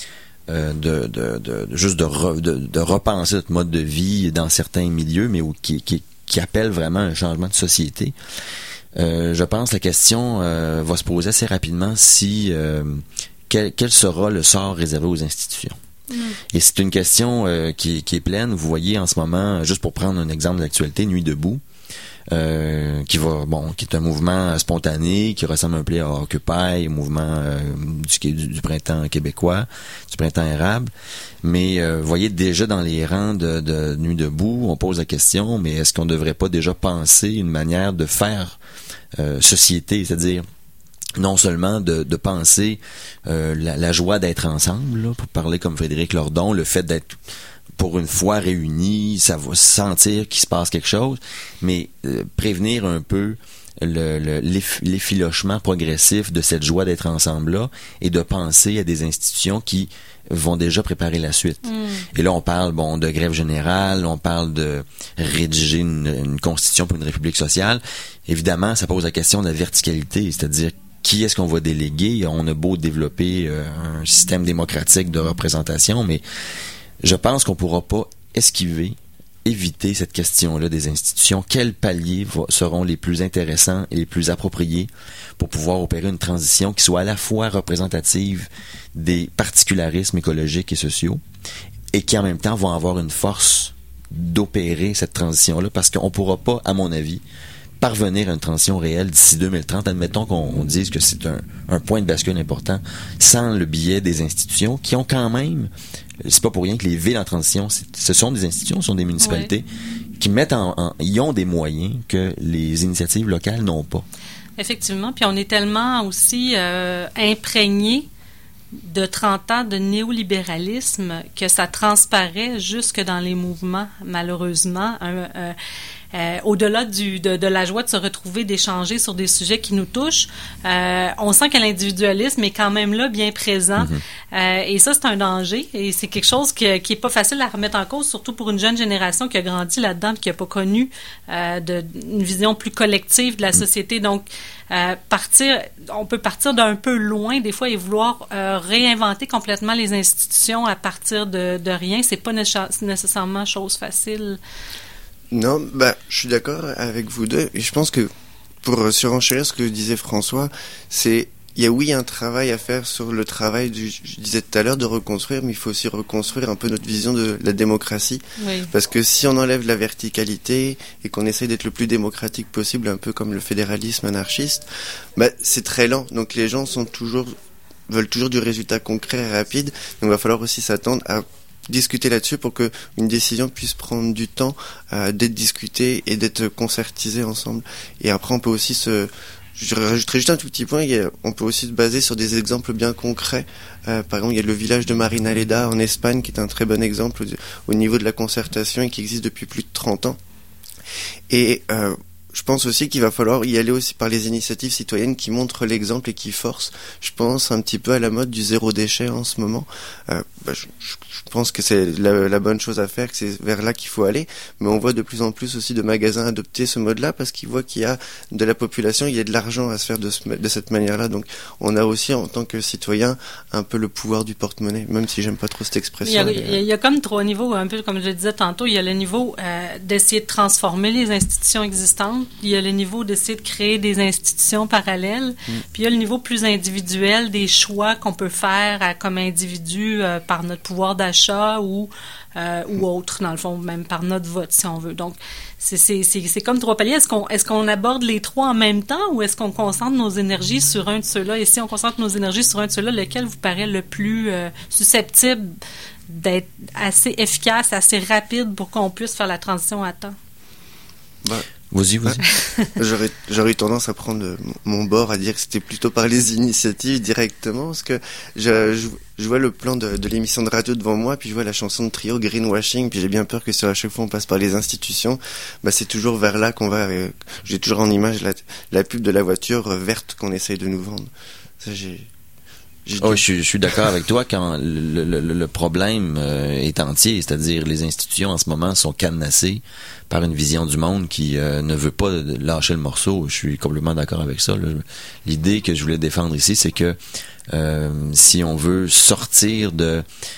juste de repenser notre mode de vie dans certains milieux, mais qui appelle vraiment un changement de société. Je pense que la question va se poser assez rapidement si quel sera le sort réservé aux institutions. Et c'est une question qui est pleine. Vous voyez en ce moment, juste pour prendre un exemple d'actualité, Nuit debout, qui est un mouvement spontané, qui ressemble un peu à Occupy, mouvement du printemps québécois, du printemps érable. Mais vous voyez déjà dans les rangs de Nuit debout, on pose la question, mais est-ce qu'on ne devrait pas déjà penser une manière de faire société, c'est-à-dire non seulement de penser la joie d'être ensemble, là, pour parler comme Frédéric Lordon, le fait d'être pour une fois réunis, ça va sentir qu'il se passe quelque chose, mais prévenir un peu l'effilochement progressif de cette joie d'être ensemble-là et de penser à des institutions qui vont déjà préparer la suite. Et là, on parle de grève générale, on parle de rédiger une constitution pour une république sociale. Évidemment, ça pose la question de la verticalité, c'est-à-dire qui est-ce qu'on va déléguer? On a beau développer un système démocratique de représentation, mais je pense qu'on pourra pas éviter cette question-là des institutions. Quels paliers seront les plus intéressants et les plus appropriés pour pouvoir opérer une transition qui soit à la fois représentative des particularismes écologiques et sociaux et qui en même temps vont avoir une force d'opérer cette transition-là, parce qu'on pourra pas, à mon avis, parvenir à une transition réelle d'ici 2030, admettons qu'on dise que c'est un point de bascule important, sans le biais des institutions qui ont quand même, c'est pas pour rien que les villes en transition, ce sont des institutions, ce sont des municipalités qui mettent ils ont des moyens que les initiatives locales n'ont pas. Effectivement, puis on est tellement aussi imprégné de 30 ans de néolibéralisme que ça transparaît jusque dans les mouvements, malheureusement. Au-delà de la joie de se retrouver, d'échanger sur des sujets qui nous touchent, on sent que l'individualisme est quand même là, bien présent. Et ça, c'est un danger. Et c'est quelque chose qui est pas facile à remettre en cause, surtout pour une jeune génération qui a grandi là-dedans et qui n'a pas connu une vision plus collective de la société. Donc, on peut partir d'un peu loin des fois et vouloir réinventer complètement les institutions à partir de rien. C'est pas nécessairement chose facile. Non, je suis d'accord avec vous deux. Et je pense que pour surenchérir ce que disait François, il y a un travail à faire sur le travail je disais tout à l'heure, de reconstruire, mais il faut aussi reconstruire un peu notre vision de la démocratie. Oui. Parce que si on enlève la verticalité et qu'on essaye d'être le plus démocratique possible, un peu comme le fédéralisme anarchiste, c'est très lent. Donc les gens veulent toujours du résultat concret et rapide. Donc il va falloir aussi s'attendre à discuter là-dessus pour que une décision puisse prendre du temps d'être discutée et d'être concertisée ensemble. Et après, on peut aussi je rajouterai juste un tout petit point, on peut aussi se baser sur des exemples bien concrets. Par exemple, il y a le village de Marinaleda en Espagne qui est un très bon exemple au niveau de la concertation et qui existe depuis plus de 30 ans. Et je pense aussi qu'il va falloir y aller aussi par les initiatives citoyennes qui montrent l'exemple et qui forcent. Je pense un petit peu à la mode du zéro déchet en ce moment. Je pense que c'est la bonne chose à faire, que c'est vers là qu'il faut aller. Mais on voit de plus en plus aussi de magasins adopter ce mode-là parce qu'ils voient qu'il y a de la population, il y a de l'argent à se faire de cette manière-là. Donc on a aussi en tant que citoyen un peu le pouvoir du porte-monnaie, même si j'aime pas trop cette expression. Il y a comme 3 niveaux, un peu comme je le disais tantôt. Il y a le niveau d'essayer de transformer les institutions existantes. Il y a le niveau d'essayer de créer des institutions parallèles. Puis il y a le niveau plus individuel des choix qu'on peut faire comme individu par notre pouvoir d'achat ou autre, dans le fond, même par notre vote, si on veut. Donc, c'est comme 3 paliers. Est-ce qu'on aborde les 3 en même temps ou est-ce qu'on concentre nos énergies sur un de ceux-là? Et si on concentre nos énergies sur un de ceux-là, lequel vous paraît le plus susceptible d'être assez efficace, assez rapide pour qu'on puisse faire la transition à temps? Vas-y. J'aurais eu tendance à prendre mon bord, à dire que c'était plutôt par les initiatives directement, parce que je vois le plan de l'émission de radio devant moi, puis je vois la chanson de Trio Greenwashing, puis j'ai bien peur que si à chaque fois on passe par les institutions, c'est toujours vers là qu'on va. J'ai toujours en image la pub de la voiture verte qu'on essaye de nous vendre. Ça, je suis d'accord avec toi quand le problème est entier, c'est-à-dire les institutions en ce moment sont cadenassées par une vision du monde qui ne veut pas lâcher le morceau. Je suis complètement d'accord avec ça. L'idée que je voulais défendre ici, c'est que si on veut sortir de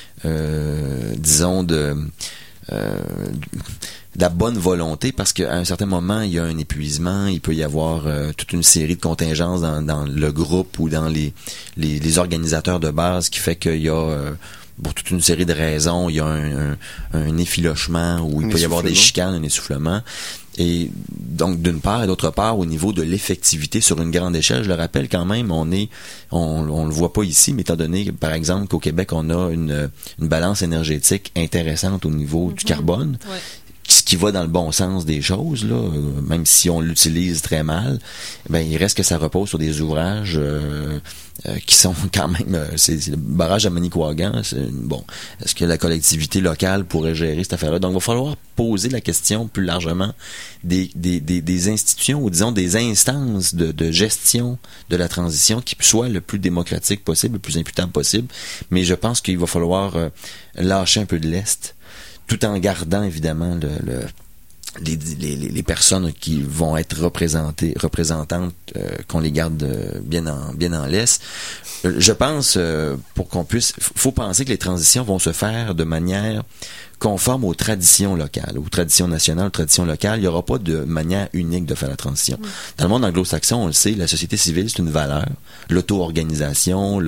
la bonne volonté, parce qu'à un certain moment, il y a un épuisement, il peut y avoir toute une série de contingences dans le groupe ou dans les organisateurs de base qui fait qu'il y a pour toute une série de raisons, il y a un effilochement où il peut y avoir des chicanes, un essoufflement. Et donc, d'une part, et d'autre part, au niveau de l'effectivité sur une grande échelle, je le rappelle quand même, on le voit pas ici, mais étant donné, par exemple, qu'au Québec, on a une balance énergétique intéressante au niveau du carbone, ce qui va dans le bon sens des choses, là, même si on l'utilise très mal, ben il reste que ça repose sur des ouvrages qui sont quand même, c'est le barrage à Manicouagan, bon, est-ce que la collectivité locale pourrait gérer cette affaire-là? Donc il va falloir poser la question plus largement des institutions, ou disons des instances de gestion de la transition qui soient le plus démocratique possible, le plus imputable possible, mais je pense qu'il va falloir lâcher un peu de lest, tout en gardant évidemment les personnes qui vont être représentantes, qu'on les garde bien en laisse. Je pense, pour qu'on puisse, faut penser que les transitions vont se faire de manière conforme aux traditions locales, aux traditions nationales, aux traditions locales. Il n'y aura pas de manière unique de faire la transition. Dans le monde anglo-saxon, on le sait, la société civile, c'est une valeur. L'auto-organisation,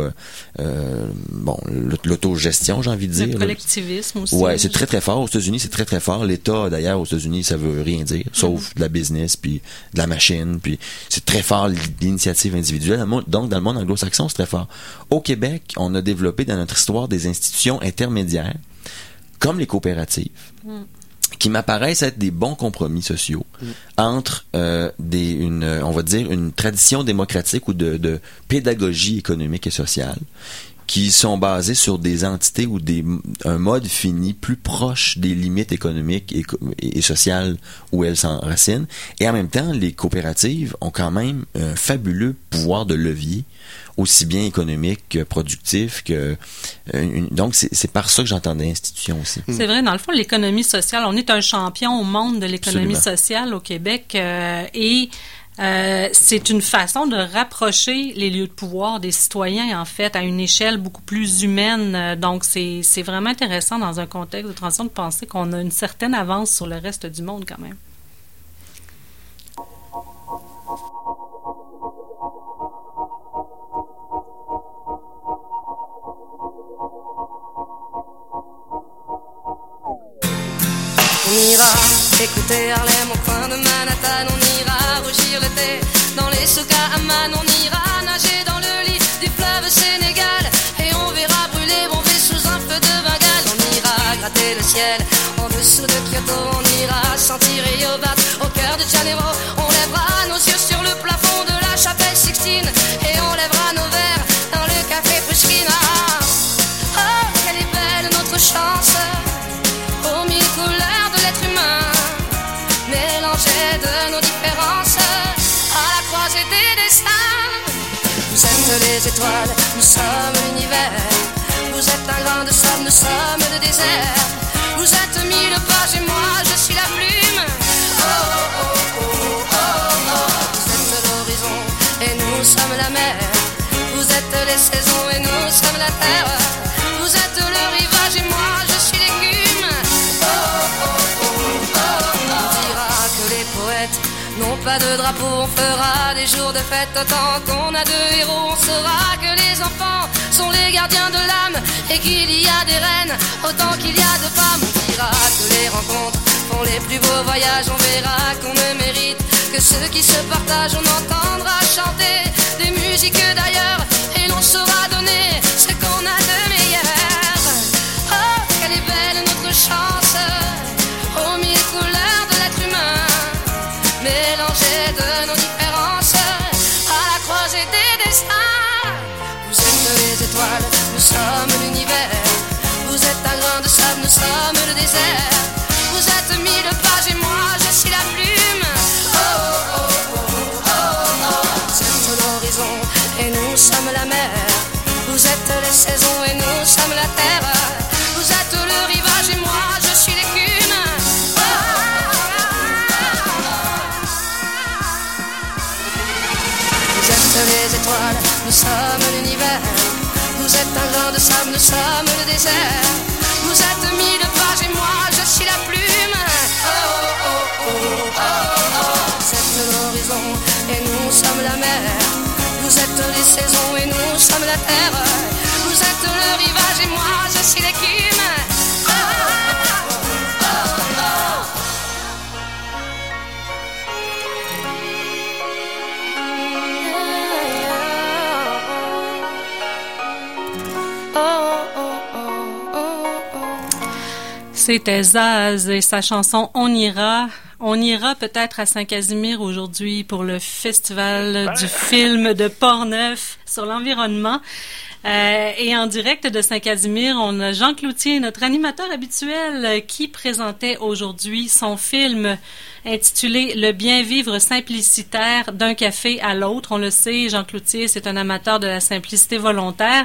l'auto-gestion, j'ai envie de dire. Le collectivisme aussi. Ouais, c'est très, très fort. Aux États-Unis, c'est très, très fort. L'État, d'ailleurs, aux États-Unis, ça veut rien dire, sauf de la business, puis de la machine, puis c'est très fort, l'initiative individuelle. Donc, dans le monde anglo-saxon, c'est très fort. Au Québec, on a développé dans notre histoire des institutions intermédiaires, comme les coopératives, qui m'apparaissent être des bons compromis sociaux entre on va dire une tradition démocratique ou de pédagogie économique et sociale, qui sont basées sur des entités ou un mode fini plus proche des limites économiques et sociales où elles s'enracinent. Et en même temps, les coopératives ont quand même un fabuleux pouvoir de levier, aussi bien économique que productif, donc c'est par ça que j'entendais institution aussi. C'est vrai, dans le fond, l'économie sociale, on est un champion au monde de l'économie sociale au Québec, et c'est une façon de rapprocher les lieux de pouvoir des citoyens, en fait, à une échelle beaucoup plus humaine. Donc, c'est vraiment intéressant dans un contexte de transition de penser qu'on a une certaine avance sur le reste du monde quand même. On ira écouter Harlem au coin de Manhattan, on ira rougir l'été dans les souks à Amman, on ira nager dans le lit du fleuve Sénégal et on verra brûler Bombay sous un feu de Bengale. On ira gratter le ciel en dessous de Kyoto, on ira sentir Yobat au cœur de Janeiro, on lèvera nos yeux sur le plafond de la chapelle Sixtine et on lèvera nos verres dans le café Pushkin. Oh, quelle est belle notre chance, aux mille couleurs de l'être humain, mélangées de nos différences, à la croisée des destins. Vous êtes les étoiles, nous sommes l'univers. Vous êtes un grain de sable, nous sommes le désert. Vous êtes mille pages et moi je suis la plume. Oh, oh, oh, oh, oh, oh. Vous êtes l'horizon et nous sommes la mer. Vous êtes les saisons et nous sommes la terre. Vous êtes le rivage et moi je suis l'écume. Non pas de drapeau, on fera des jours de fête autant qu'on a de héros. On saura que les enfants sont les gardiens de l'âme et qu'il y a des reines autant qu'il y a de femmes. On dira que les rencontres font les plus beaux voyages. On verra qu'on ne mérite que ceux qui se partagent. On entendra chanter des musiques d'ailleurs et l'on saura donner ce qu'on a de meilleur. Oh, quelle est belle notre chance, aux mille couleurs de l'être humain, mélangés de nos différences, à la croisée des destins. Vous êtes les étoiles, nous sommes l'univers. Vous êtes un grain de sable, nous sommes le désert. Vous êtes mille pages et moi je suis la plume. Oh, oh, oh, oh, oh, oh. Vous êtes l'horizon et nous sommes la mer. Vous êtes les saisons et nous sommes la terre. Vous êtes le rivage et moi je suis l'écume. Vous êtes les étoiles, nous sommes l'univers. Vous êtes un grain de sable, nous sommes le désert. Vous êtes mille pages et moi je suis la plume. Oh, oh, oh, oh, oh, oh. Vous êtes l'horizon et nous sommes la mer. Vous êtes les saisons et nous sommes la terre. Vous êtes le rivage et moi je suis l'écume. Oh, oh, oh, oh, oh. C'était Zaz et sa chanson On ira. On ira peut-être à Saint-Casimir aujourd'hui pour le festival du film de Portneuf sur l'environnement. Et en direct de Saint-Casimir, on a Jean Cloutier, notre animateur habituel, qui présentait aujourd'hui son film intitulé « Le bien vivre simplicitaire d'un café à l'autre ». On le sait, Jean Cloutier, c'est un amateur de la simplicité volontaire.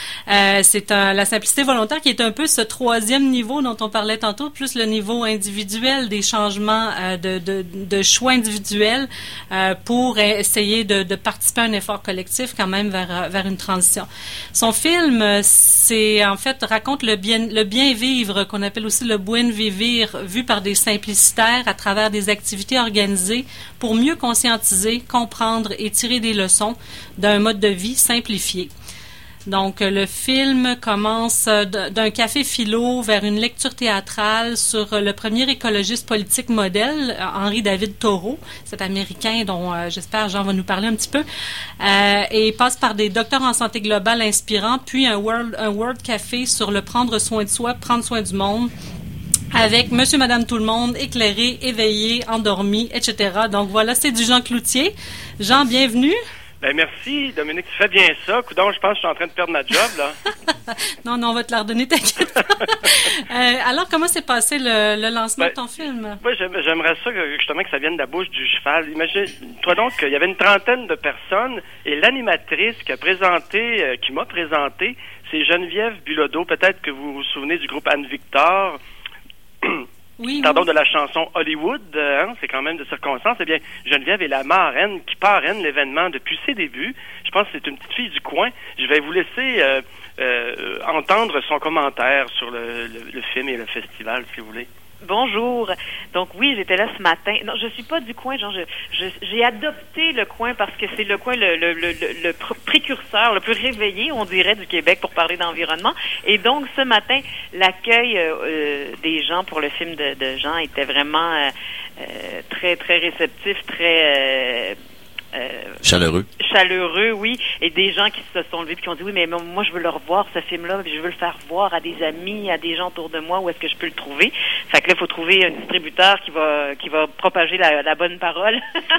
La simplicité volontaire qui est un peu ce troisième niveau dont on parlait tantôt, plus le niveau individuel des changements de choix individuels pour essayer de participer à un effort collectif quand même vers une transition. Son film, raconte le bien vivre, qu'on appelle aussi le buen vivir, vu par des simplicitaires à travers des activités organisées pour mieux conscientiser, comprendre et tirer des leçons d'un mode de vie simplifié. Donc, le film commence d'un café philo vers une lecture théâtrale sur le premier écologiste politique modèle, Henri-David Thoreau, cet Américain dont j'espère Jean va nous parler un petit peu, et passe par des docteurs en santé globale inspirants, puis un World Café sur le prendre soin de soi, prendre soin du monde, avec Monsieur, Madame, tout le monde, éclairé, éveillé, endormi, etc. Donc voilà, c'est du Jean Cloutier. Jean, bienvenue. Ben merci, Dominique, tu fais bien ça. Coudonc, je pense que je suis en train de perdre ma job, là. non, on va te la redonner, t'inquiète pas. Alors, comment s'est passé le lancement de ton film? Oui, j'aimerais ça, justement, que ça vienne de la bouche du cheval. Imagine-toi donc qu'il y avait une trentaine de personnes et l'animatrice qui m'a présenté, c'est Geneviève Bilodeau. Peut-être que vous vous souvenez du groupe Anne-Victor. Oui. De la chanson Hollywood, c'est quand même de circonstance. Eh bien, Geneviève est la marraine qui parraine l'événement depuis ses débuts. Je pense que c'est une petite fille du coin. Je vais vous laisser entendre son commentaire sur le film et le festival, si vous voulez. Bonjour. Donc oui, j'étais là ce matin. Non, je suis pas du coin, genre j'ai adopté le coin parce que c'est le coin le précurseur, le plus réveillé, on dirait, du Québec pour parler d'environnement. Et donc ce matin, l'accueil des gens pour le film de Jean était vraiment très très réceptif, très chaleureux, oui, et des gens qui se sont levés et qui ont dit oui, mais moi je veux le revoir, ce film-là, je veux le faire voir à des amis, à des gens autour de moi, où est-ce que je peux le trouver? Fait que là, il faut trouver un distributeur qui va propager la bonne parole.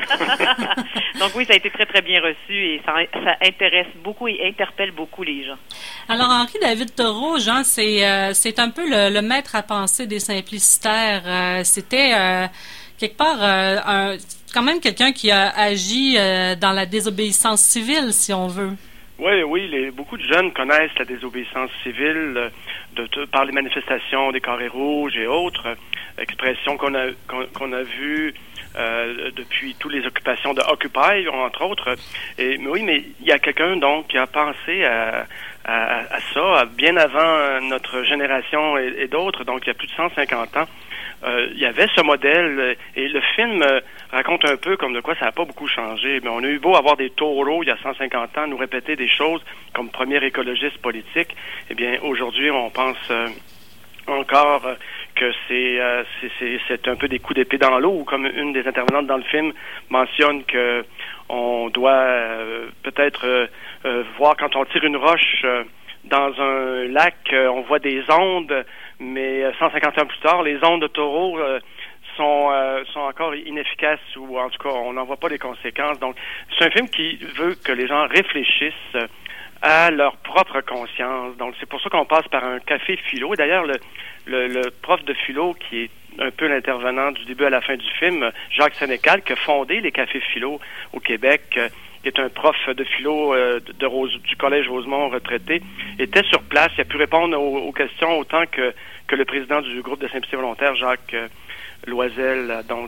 Donc oui, ça a été très très bien reçu et ça intéresse beaucoup et interpelle beaucoup les gens. Alors Henri-David Thoreau, Jean, c'est un peu le maître à penser des simplicitaires. C'était quelque part quand même quelqu'un qui a agi dans la désobéissance civile, si on veut. Oui, beaucoup de jeunes connaissent la désobéissance civile par les manifestations des carrés rouges et autres expressions qu'on a vues depuis toutes les occupations de Occupy, entre autres. Mais il y a quelqu'un donc qui a pensé à ça bien avant notre génération et d'autres, donc il y a plus de 150 ans. Il y avait ce modèle et le film raconte un peu comme de quoi ça n'a pas beaucoup changé. Mais on a eu beau avoir des taureaux il y a 150 ans, nous répéter des choses comme premier écologiste politique. Eh bien, aujourd'hui, on pense encore que c'est un peu des coups d'épée dans l'eau, ou comme une des intervenantes dans le film mentionne que on doit peut-être voir quand on tire une roche dans un lac, on voit des ondes, mais 150 ans plus tard, les ondes de taureau sont encore inefficaces, ou en tout cas, on n'en voit pas les conséquences. Donc, c'est un film qui veut que les gens réfléchissent à leur propre conscience. Donc, c'est pour ça qu'on passe par un café philo. Et d'ailleurs, le prof de philo, qui est un peu l'intervenant du début à la fin du film, Jacques Sénécal, qui a fondé les cafés philo au Québec, qui est un prof de philo du Collège Rosemont retraité, était sur place. Il a pu répondre aux questions autant que le président du groupe de simplicité volontaire, Jacques Loisel. Donc,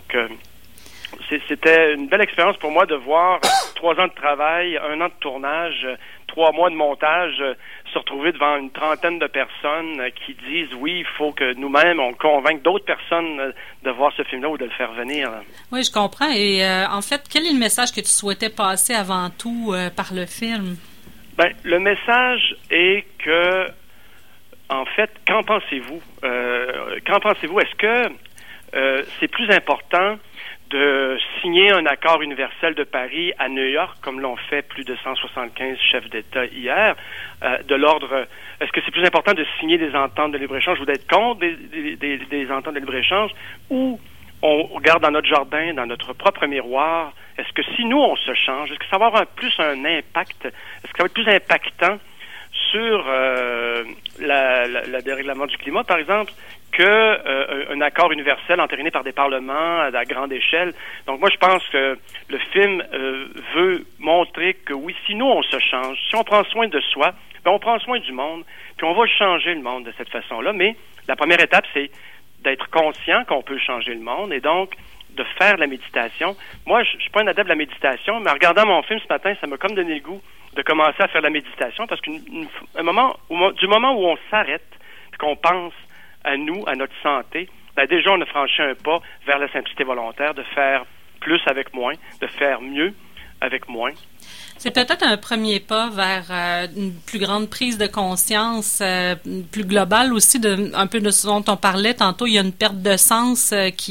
c'était une belle expérience pour moi de voir 3 ans de travail, 1 an de tournage, 3 mois de montage, se retrouver devant une trentaine de personnes qui disent oui, il faut que nous-mêmes, on convainque d'autres personnes de voir ce film-là ou de le faire venir. Oui, je comprends. Et en fait, quel est le message que tu souhaitais passer avant tout par le film? Ben, le message est que, en fait, qu'en pensez-vous? Est-ce que c'est plus important de signer un accord universel de Paris à New York, comme l'ont fait plus de 175 chefs d'État hier, de l'ordre, est-ce que c'est plus important de signer des ententes de libre-échange ou d'être contre des ententes de libre-échange, ou on regarde dans notre jardin, dans notre propre miroir, est-ce que si nous, on se change, est-ce que ça va avoir plus un impact, est-ce que ça va être plus impactant sur le dérèglement du climat, par exemple, un accord universel entériné par des parlements à grande échelle. Donc moi, je pense que le film veut montrer que oui, si nous, on se change, si on prend soin de soi, ben on prend soin du monde, puis on va changer le monde de cette façon-là. Mais la première étape, c'est d'être conscient qu'on peut changer le monde et donc de faire de la méditation. Moi, je suis pas un adepte de la méditation, mais en regardant mon film ce matin, ça m'a comme donné le goût de commencer à faire de la méditation parce du moment où on s'arrête et qu'on pense à nous, à notre santé, ben déjà on a franchi un pas vers la simplicité volontaire, de faire plus avec moins, de faire mieux avec moins. C'est peut-être un premier pas vers une plus grande prise de conscience, plus globale aussi, un peu de ce dont on parlait tantôt. Il y a une perte de sens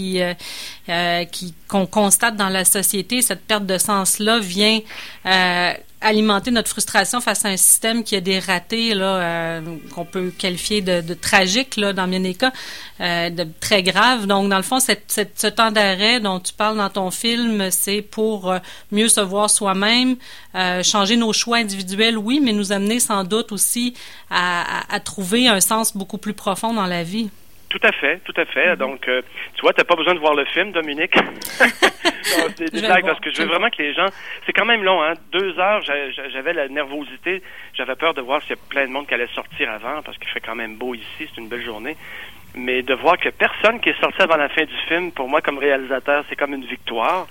qu'on constate dans la société. Cette perte de sens-là vient alimenter notre frustration face à un système qui a des ratés là, qu'on peut qualifier de tragique là, dans bien des cas, de très grave. Donc, dans le fond, ce temps d'arrêt dont tu parles dans ton film, c'est pour mieux se voir soi-même, changer nos choix individuels, oui, mais nous amener sans doute aussi à trouver un sens beaucoup plus profond dans la vie. Tout à fait, tout à fait. Mm-hmm. Donc, tu vois, t'as pas besoin de voir le film, Dominique. Non, c'est des blagues parce que je veux vraiment que les gens... C'est quand même long, hein. 2 heures, j'avais la nervosité. J'avais peur de voir s'il y a plein de monde qui allait sortir avant parce qu'il fait quand même beau ici, c'est une belle journée. Mais de voir que personne qui est sorti avant la fin du film, pour moi, comme réalisateur, c'est comme une victoire.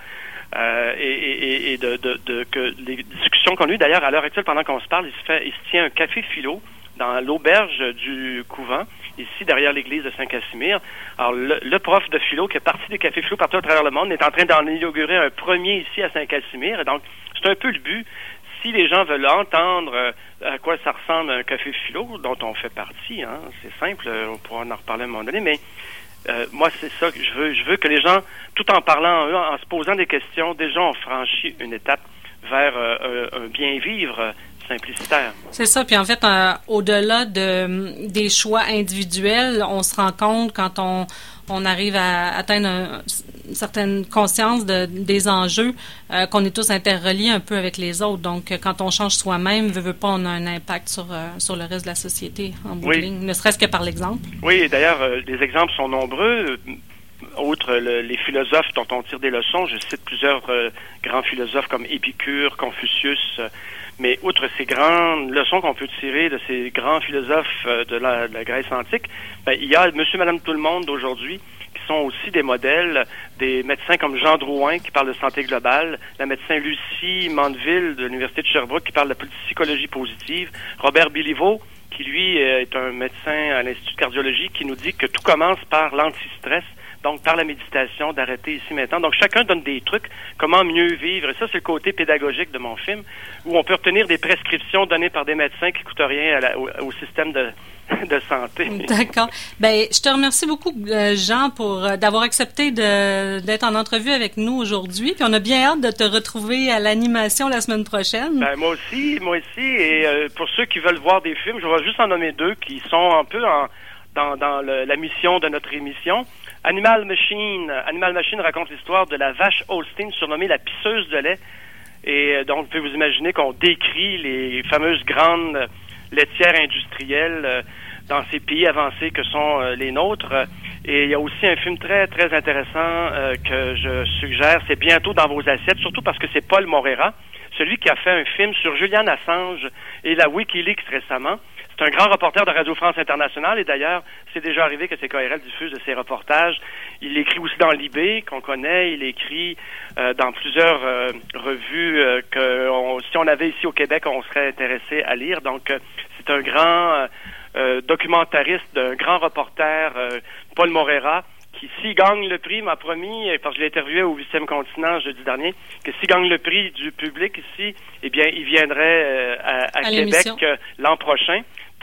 Et que les discussions qu'on a eues, d'ailleurs, à l'heure actuelle, pendant qu'on se parle, il se tient un café philo dans l'auberge du couvent, ici, derrière l'église de Saint-Casimir. Alors, le prof de philo, qui est parti des cafés philo partout à travers le monde, est en train d'en inaugurer un premier ici à Saint-Casimir. Et donc, c'est un peu le but. Si les gens veulent entendre à quoi ça ressemble un café philo, dont on fait partie, hein, c'est simple, on pourra en reparler à un moment donné, mais moi, c'est ça que je veux. Je veux que les gens, tout en parlant, en se posant des questions, déjà ont franchi une étape vers un bien-vivre simplicitaire. C'est ça. Puis en fait, au-delà des choix individuels, on se rend compte quand on arrive à atteindre une certaine conscience des enjeux, qu'on est tous interreliés un peu avec les autres. Donc, quand on change soi-même, veut pas, on a un impact sur le reste de la société, en bout de ligne, ne serait-ce que par l'exemple. Oui, et d'ailleurs, les exemples sont nombreux. Outre les philosophes dont on tire des leçons, je cite plusieurs grands philosophes comme Épicure, Confucius, mais outre ces grandes leçons qu'on peut tirer de ces grands philosophes de la Grèce antique, il y a monsieur, madame, tout le monde d'aujourd'hui qui sont aussi des modèles, des médecins comme Jean Drouin qui parle de santé globale, la médecin Lucie Mandeville de l'Université de Sherbrooke qui parle de psychologie positive, Robert Béliveau qui lui est un médecin à l'Institut de cardiologie qui nous dit que tout commence par l'antistress, donc par la méditation, d'arrêter ici maintenant. Donc chacun donne des trucs, comment mieux vivre. Et ça, c'est le côté pédagogique de mon film, où on peut obtenir des prescriptions données par des médecins qui ne coûtent rien au système de santé. D'accord. Ben, je te remercie beaucoup, Jean, d'avoir accepté d'être en entrevue avec nous aujourd'hui. Puis on a bien hâte de te retrouver à l'animation la semaine prochaine. Ben, moi aussi. Et pour ceux qui veulent voir des films, je vais juste en nommer 2 qui sont un peu dans la mission de notre émission. Animal Machine raconte l'histoire de la vache Holstein surnommée la pisseuse de lait. Et donc, vous pouvez vous imaginer qu'on décrit les fameuses grandes laitières industrielles dans ces pays avancés que sont les nôtres. Et il y a aussi un film très, très intéressant que je suggère, c'est Bientôt dans vos assiettes, surtout parce que c'est Paul Moreira, celui qui a fait un film sur Julian Assange et la WikiLeaks récemment. C'est un grand reporter de Radio France Internationale et d'ailleurs, c'est déjà arrivé que CKRL diffuse de ses reportages. Il écrit aussi dans Libé, qu'on connaît. Il écrit dans plusieurs revues que si on avait ici au Québec, on serait intéressé à lire. Donc, c'est un grand documentariste, un grand reporter, Paul Moreira, qui, s'il gagne le prix, m'a promis, parce que je l'ai interviewé au 8e continent jeudi dernier, que s'il gagne le prix du public ici, eh bien, il viendrait à Québec l'an prochain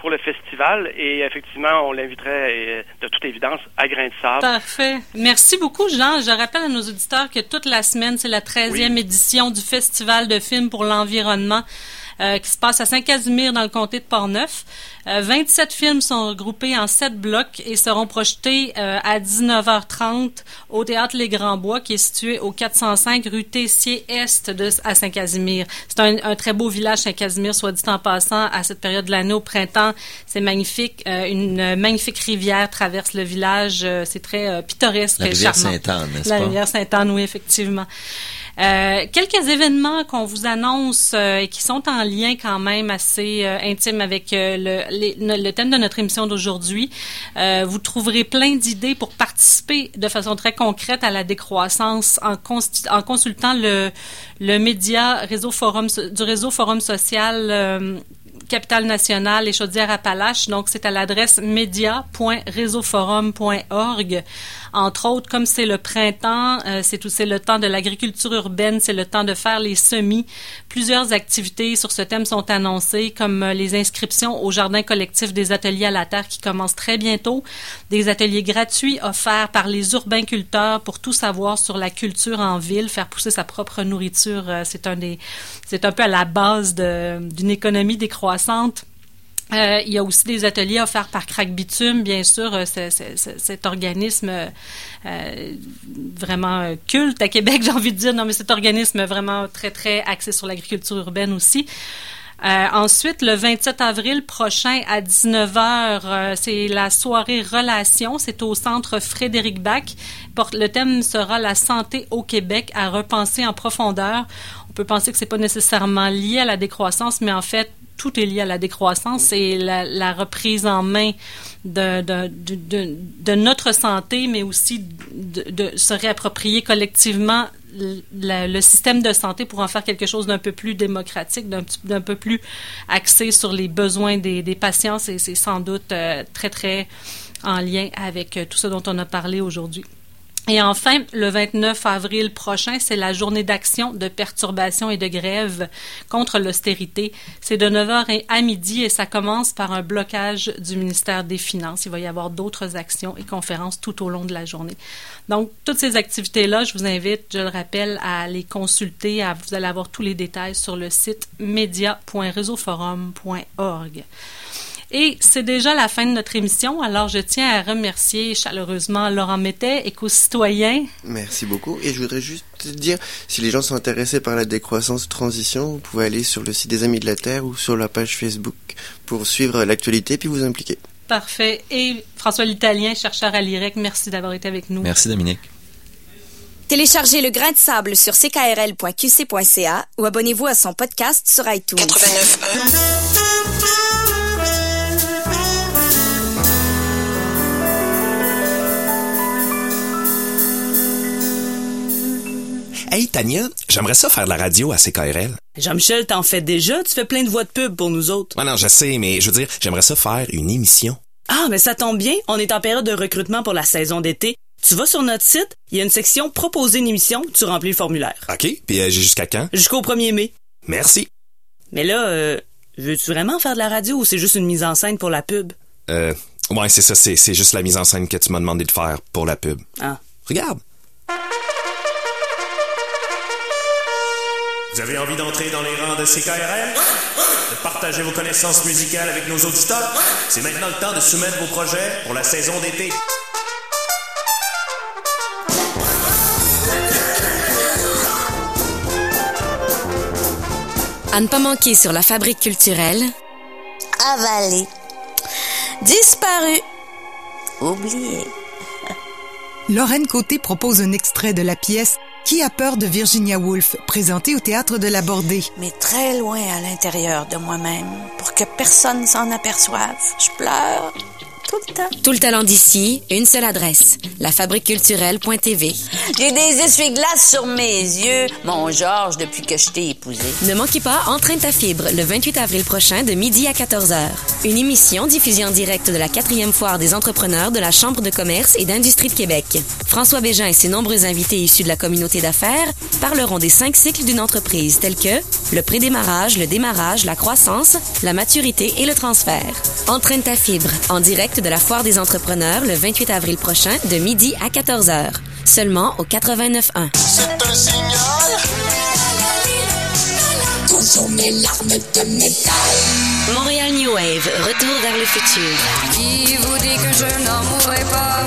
pour le festival et effectivement, on l'inviterait de toute évidence à Grain de Sable. Parfait. Merci beaucoup, Jean. Je rappelle à nos auditeurs que toute la semaine, c'est la 13e édition du Festival de films pour l'environnement qui se passe à Saint-Casimir dans le comté de Portneuf. 27 films sont regroupés en 7 blocs et seront projetés à 19h30 au Théâtre Les Grands Bois qui est situé au 405 rue Tessier-Est à Saint-Casimir. C'est un très beau village, Saint-Casimir, soit dit en passant, à cette période de l'année, au printemps. C'est magnifique. Une magnifique rivière traverse le village. C'est très pittoresque et charmant. La rivière Sainte-Anne, n'est-ce pas? La rivière Sainte-Anne, oui, effectivement. Quelques événements qu'on vous annonce et qui sont en lien quand même assez intime avec le thème de notre émission d'aujourd'hui. Vous trouverez plein d'idées pour participer de façon très concrète à la décroissance en consultant le média du réseau Forum social Capitale Nationale et Chaudière-Appalaches. Donc, c'est à l'adresse media.réseauforum.org. Entre autres, comme c'est le printemps, c'est le temps de l'agriculture urbaine, c'est le temps de faire les semis. Plusieurs activités sur ce thème sont annoncées, comme les inscriptions au jardin collectif des ateliers à la terre qui commencent très bientôt, des ateliers gratuits offerts par les urbainculteurs pour tout savoir sur la culture en ville, faire pousser sa propre nourriture, c'est un peu à la base d'une économie décroissante. Il y a aussi des ateliers offerts par Crac Bitume, bien sûr, cet organisme vraiment culte à Québec, j'ai envie de dire. Non, mais cet organisme vraiment très, très axé sur l'agriculture urbaine aussi. Ensuite, le 27 avril prochain à 19h, c'est la soirée Relations. C'est au centre Frédéric Bach. Le thème sera la santé au Québec à repenser en profondeur. On peut penser que c'est pas nécessairement lié à la décroissance, mais en fait, tout est lié à la décroissance et la reprise en main de notre santé, mais aussi de se réapproprier collectivement le système de santé pour en faire quelque chose d'un peu plus démocratique, d'un peu plus axé sur les besoins des patients. C'est sans doute très, très en lien avec tout ce dont on a parlé aujourd'hui. Et enfin, le 29 avril prochain, c'est la journée d'action de perturbation et de grève contre l'austérité. C'est de 9h à midi et ça commence par un blocage du ministère des Finances. Il va y avoir d'autres actions et conférences tout au long de la journée. Donc, toutes ces activités-là, je vous invite, je le rappelle, à les consulter. Vous allez avoir tous les détails sur le site media.réseauforum.org. Et c'est déjà la fin de notre émission, alors je tiens à remercier chaleureusement Laurent Mettet, éco-citoyen. Merci beaucoup. Et je voudrais juste dire, si les gens sont intéressés par la décroissance transition, vous pouvez aller sur le site des Amis de la Terre ou sur la page Facebook pour suivre l'actualité puis vous impliquer. Parfait. Et François L'Italien, chercheur à l'IREC, merci d'avoir été avec nous. Merci Dominique. Téléchargez le Grain de Sable sur ckrl.qc.ca ou abonnez-vous à son podcast sur iTunes. 89.1 Hey, Tania, j'aimerais ça faire de la radio à CKRL. Jean-Michel, t'en fais déjà? Tu fais plein de voix de pub pour nous autres. Ouais, non, je sais, mais je veux dire, j'aimerais ça faire une émission. Ah, mais ça tombe bien. On est en période de recrutement pour la saison d'été. Tu vas sur notre site, il y a une section « Proposer une émission », tu remplis le formulaire. OK, puis j'ai jusqu'à quand? Jusqu'au 1er mai. Merci. Mais là, veux-tu vraiment faire de la radio ou c'est juste une mise en scène pour la pub? Ouais, c'est ça, c'est juste la mise en scène que tu m'as demandé de faire pour la pub. Ah. Regarde. Vous avez envie d'entrer dans les rangs de CKRL? De partager vos connaissances musicales avec nos auditeurs? C'est maintenant le temps de soumettre vos projets pour la saison d'été. À ne pas manquer sur la Fabrique culturelle. Avalé. Disparu. Oublié. Lorraine Côté propose un extrait de la pièce « Qui a peur » de Virginia Woolf, présentée au Théâtre de la Bordée. Mais très loin à l'intérieur de moi-même, pour que personne s'en aperçoive. Je pleure tout le temps. Tout le talent d'ici, une seule adresse, lafabriqueculturelle.tv. J'ai des essuie-glaces sur mes yeux, mon Georges, depuis que je t'ai épousé. Ne manquez pas Entraîne ta fibre, le 28 avril prochain de midi à 14h. Une émission diffusée en direct de la 4e foire des entrepreneurs de la Chambre de commerce et d'industrie de Québec. François Bégin et ses nombreux invités issus de la communauté d'affaires parleront des 5 cycles d'une entreprise tels que le prédémarrage, le démarrage, la croissance, la maturité et le transfert. Entraîne ta fibre, en direct de la foire des entrepreneurs le 28 avril prochain de midi à 14h. Seulement au 89.1. C'est un signal. Consommer l'arme de métal. Montréal New Wave, retour vers le futur. Qui vous dit que je n'en mourrai pas?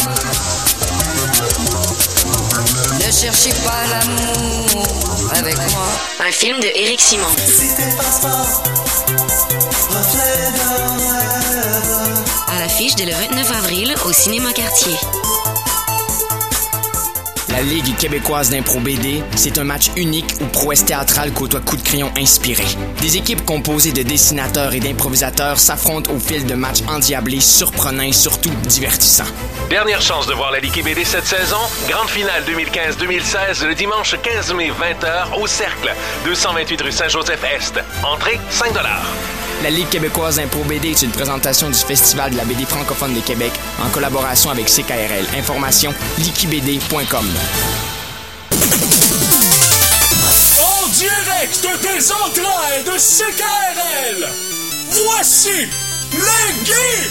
Ne cherchez pas l'amour avec moi. Un film de Éric Simon. À l'affiche dès le 29 avril au Cinéma Quartier. La Ligue québécoise d'impro BD, c'est un match unique où prouesse théâtrale côtoie coups de crayon inspirés. Des équipes composées de dessinateurs et d'improvisateurs s'affrontent au fil de matchs endiablés, surprenants et surtout divertissants. Dernière chance de voir la Ligue BD cette saison. Grande finale 2015-2016 le dimanche 15 mai 20h au Cercle, 228 rue Saint-Joseph-Est. Entrée, 5 $. La Ligue québécoise d'impro BD est une présentation du Festival de la BD francophone de Québec en collaboration avec CKRL. Information likibd.com. En direct des entrailles de CKRL, voici les geeks!